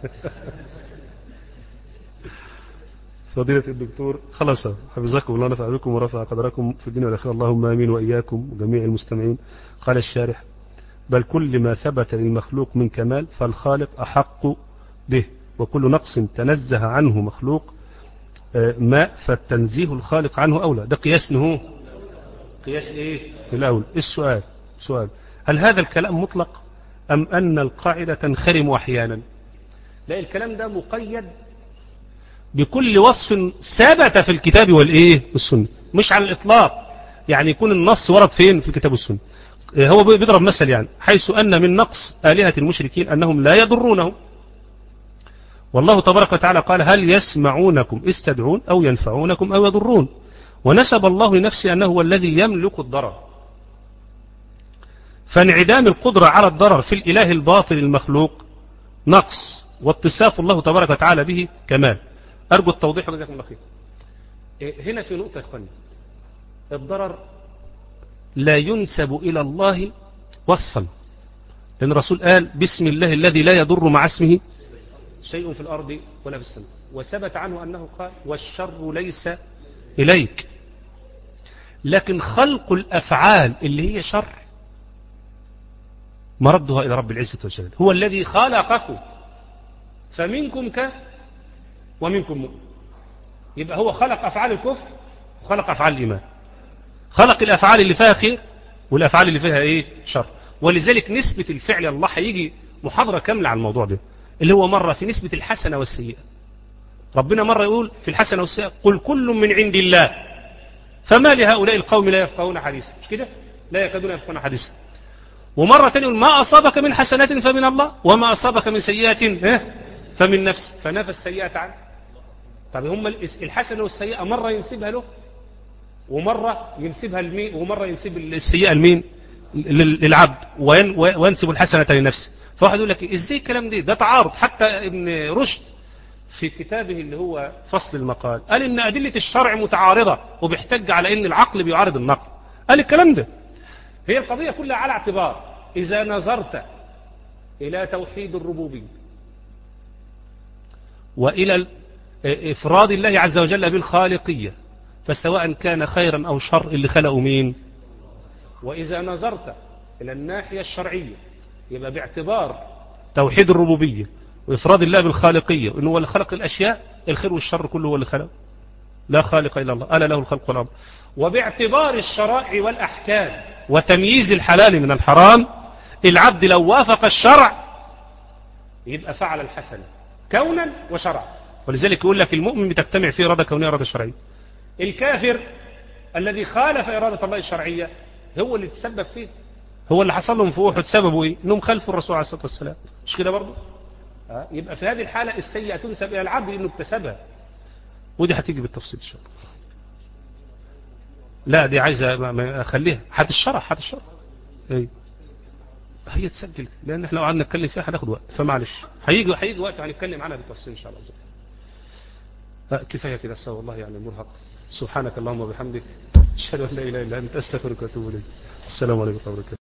A: فضيلة الدكتور خلاص حفظكم الله ونفع بكم ورفع قدركم في الدنيا والآخرة، اللهم آمين وإياكم وجميع المستمعين. قال الشارح: بل كل ما ثبت للمخلوق من كمال فالخالق أحق به، وكل نقص تنزه عنه مخلوق ما فالتنزيه الخالق عنه أولى. ده قياس نهو قياس إيه الأول. السؤال سؤال هل هذا الكلام مطلق أم أن القاعدة تنخرم أحيانا؟ لا، الكلام ده مقيد بكل وصف ثبت في الكتاب والإيه والسنة، مش على الإطلاق. يعني يكون النص ورد فين في الكتاب والسنة. هو بيضرب مثل يعني حيث أن من نقص آلهة المشركين أنهم لا يضرونهم، والله تبارك وتعالى قال: هل يسمعونكم إذ تدعون أو ينفعونكم أو يضرون. ونسب الله لنفسه أنه هو الذي يملك الضرر. فانعدام القدرة على الضرر في الإله الباطل المخلوق نقص، واتصاف الله تبارك وتعالى به كمال. أرجو التوضيح وجزاكم الله خير. هنا في نقطة يا إخواني، الضرر لا ينسب إلى الله وصفا، لأن الرسول قال بسم الله الذي لا يضر مع اسمه شيء في الأرض ولا في السماء، وثبت عنه أنه قال والشر ليس إليك. لكن خلق الأفعال اللي هي شر مردها إلى رب العزة والجلال، هو الذي خلقكم فمنكم كافر ومنكم مؤمن. يبقى هو خلق أفعال الكفر وخلق أفعال الإيمان، خلق الأفعال اللي فيها خير والأفعال اللي فيها إيه شر. ولذلك نسبة الفعل الله هيجي محاضرة كاملة على الموضوع ده، اللي هو مرة في نسبة الحسنة والسيئة. ربنا مرة يقول في الحسنة والسيئة قل كل من عند الله فما لهؤلاء القوم لا يفقهون حديثا، مش كده؟ لا يكادون يفقهون حديثا. ومرة تانية يقول ما أصابك من حسنات فمن الله وما أصابك من سيئات فمن نفسك، فنفى السيئة عنه. طب هم الحسنة والسيئة مرة ينسبها له ومرة ينسبها لمين، ومرة ينسب السيئة لمين؟ للعبد، وينسب الحسنة لنفسه. فواحد يقول لك ازاي الكلام ده؟ ده تعارض. حتى ابن رشد في كتابه اللي هو فصل المقال قال ان أدلة الشرع متعارضة وبيحتج على ان العقل بيعارض النقل. قال الكلام ده. هي القضية كلها على اعتبار إذا نظرت إلى توحيد الربوبية وإلى إفراد الله عز وجل بالخالقية، فسواء كان خيرا أو شر اللي خلقوا مين. وإذا نظرت إلى الناحية الشرعية يبقى باعتبار توحيد الربوبية وإفراد الله بالخالقية وإنه هو اللي خلق الأشياء، الخير والشر كله هو اللي خلق، لا خالق إلا الله، ألا له الخلق والأمر. وباعتبار الشرائع والأحكام وتمييز الحلال من الحرام، العبد لو وافق الشرع يبقى فعل الحسنة كونا وشرعا. ولذلك يقول لك المؤمن بتجتمع فيه إرادة كونية إرادة شرعية. الكافر الذي خالف إرادة الله الشرعية هو اللي تسبب فيه، هو اللي حصل لهم في أحد سببه إيه؟ إنهم خالفوا الرسول عليه الصلاة والسلام، مش كده برضه؟ أه؟ يبقى في هذه الحالة السيئة تنسب إلى العبد لأنه اكتسبها، ودي هتيجي بالتفصيل إن شاء الله. لا دي عايزة أخليها هتشرح هتشرح ايه هي تسجل، لأن احنا لو قعدنا نتكلم فيها هناخد وقت، فمعلش هيجي هيجي وقت هنتكلم عنها بالتفصيل إن شاء الله. كفاية كده السوا والله يعني مرهق. سبحانك اللهم وبحمدك أشهد أن لا إله إلا أنت أستغفرك وأتوب إليك. السلام عليكم ورحمة الله وبركاته.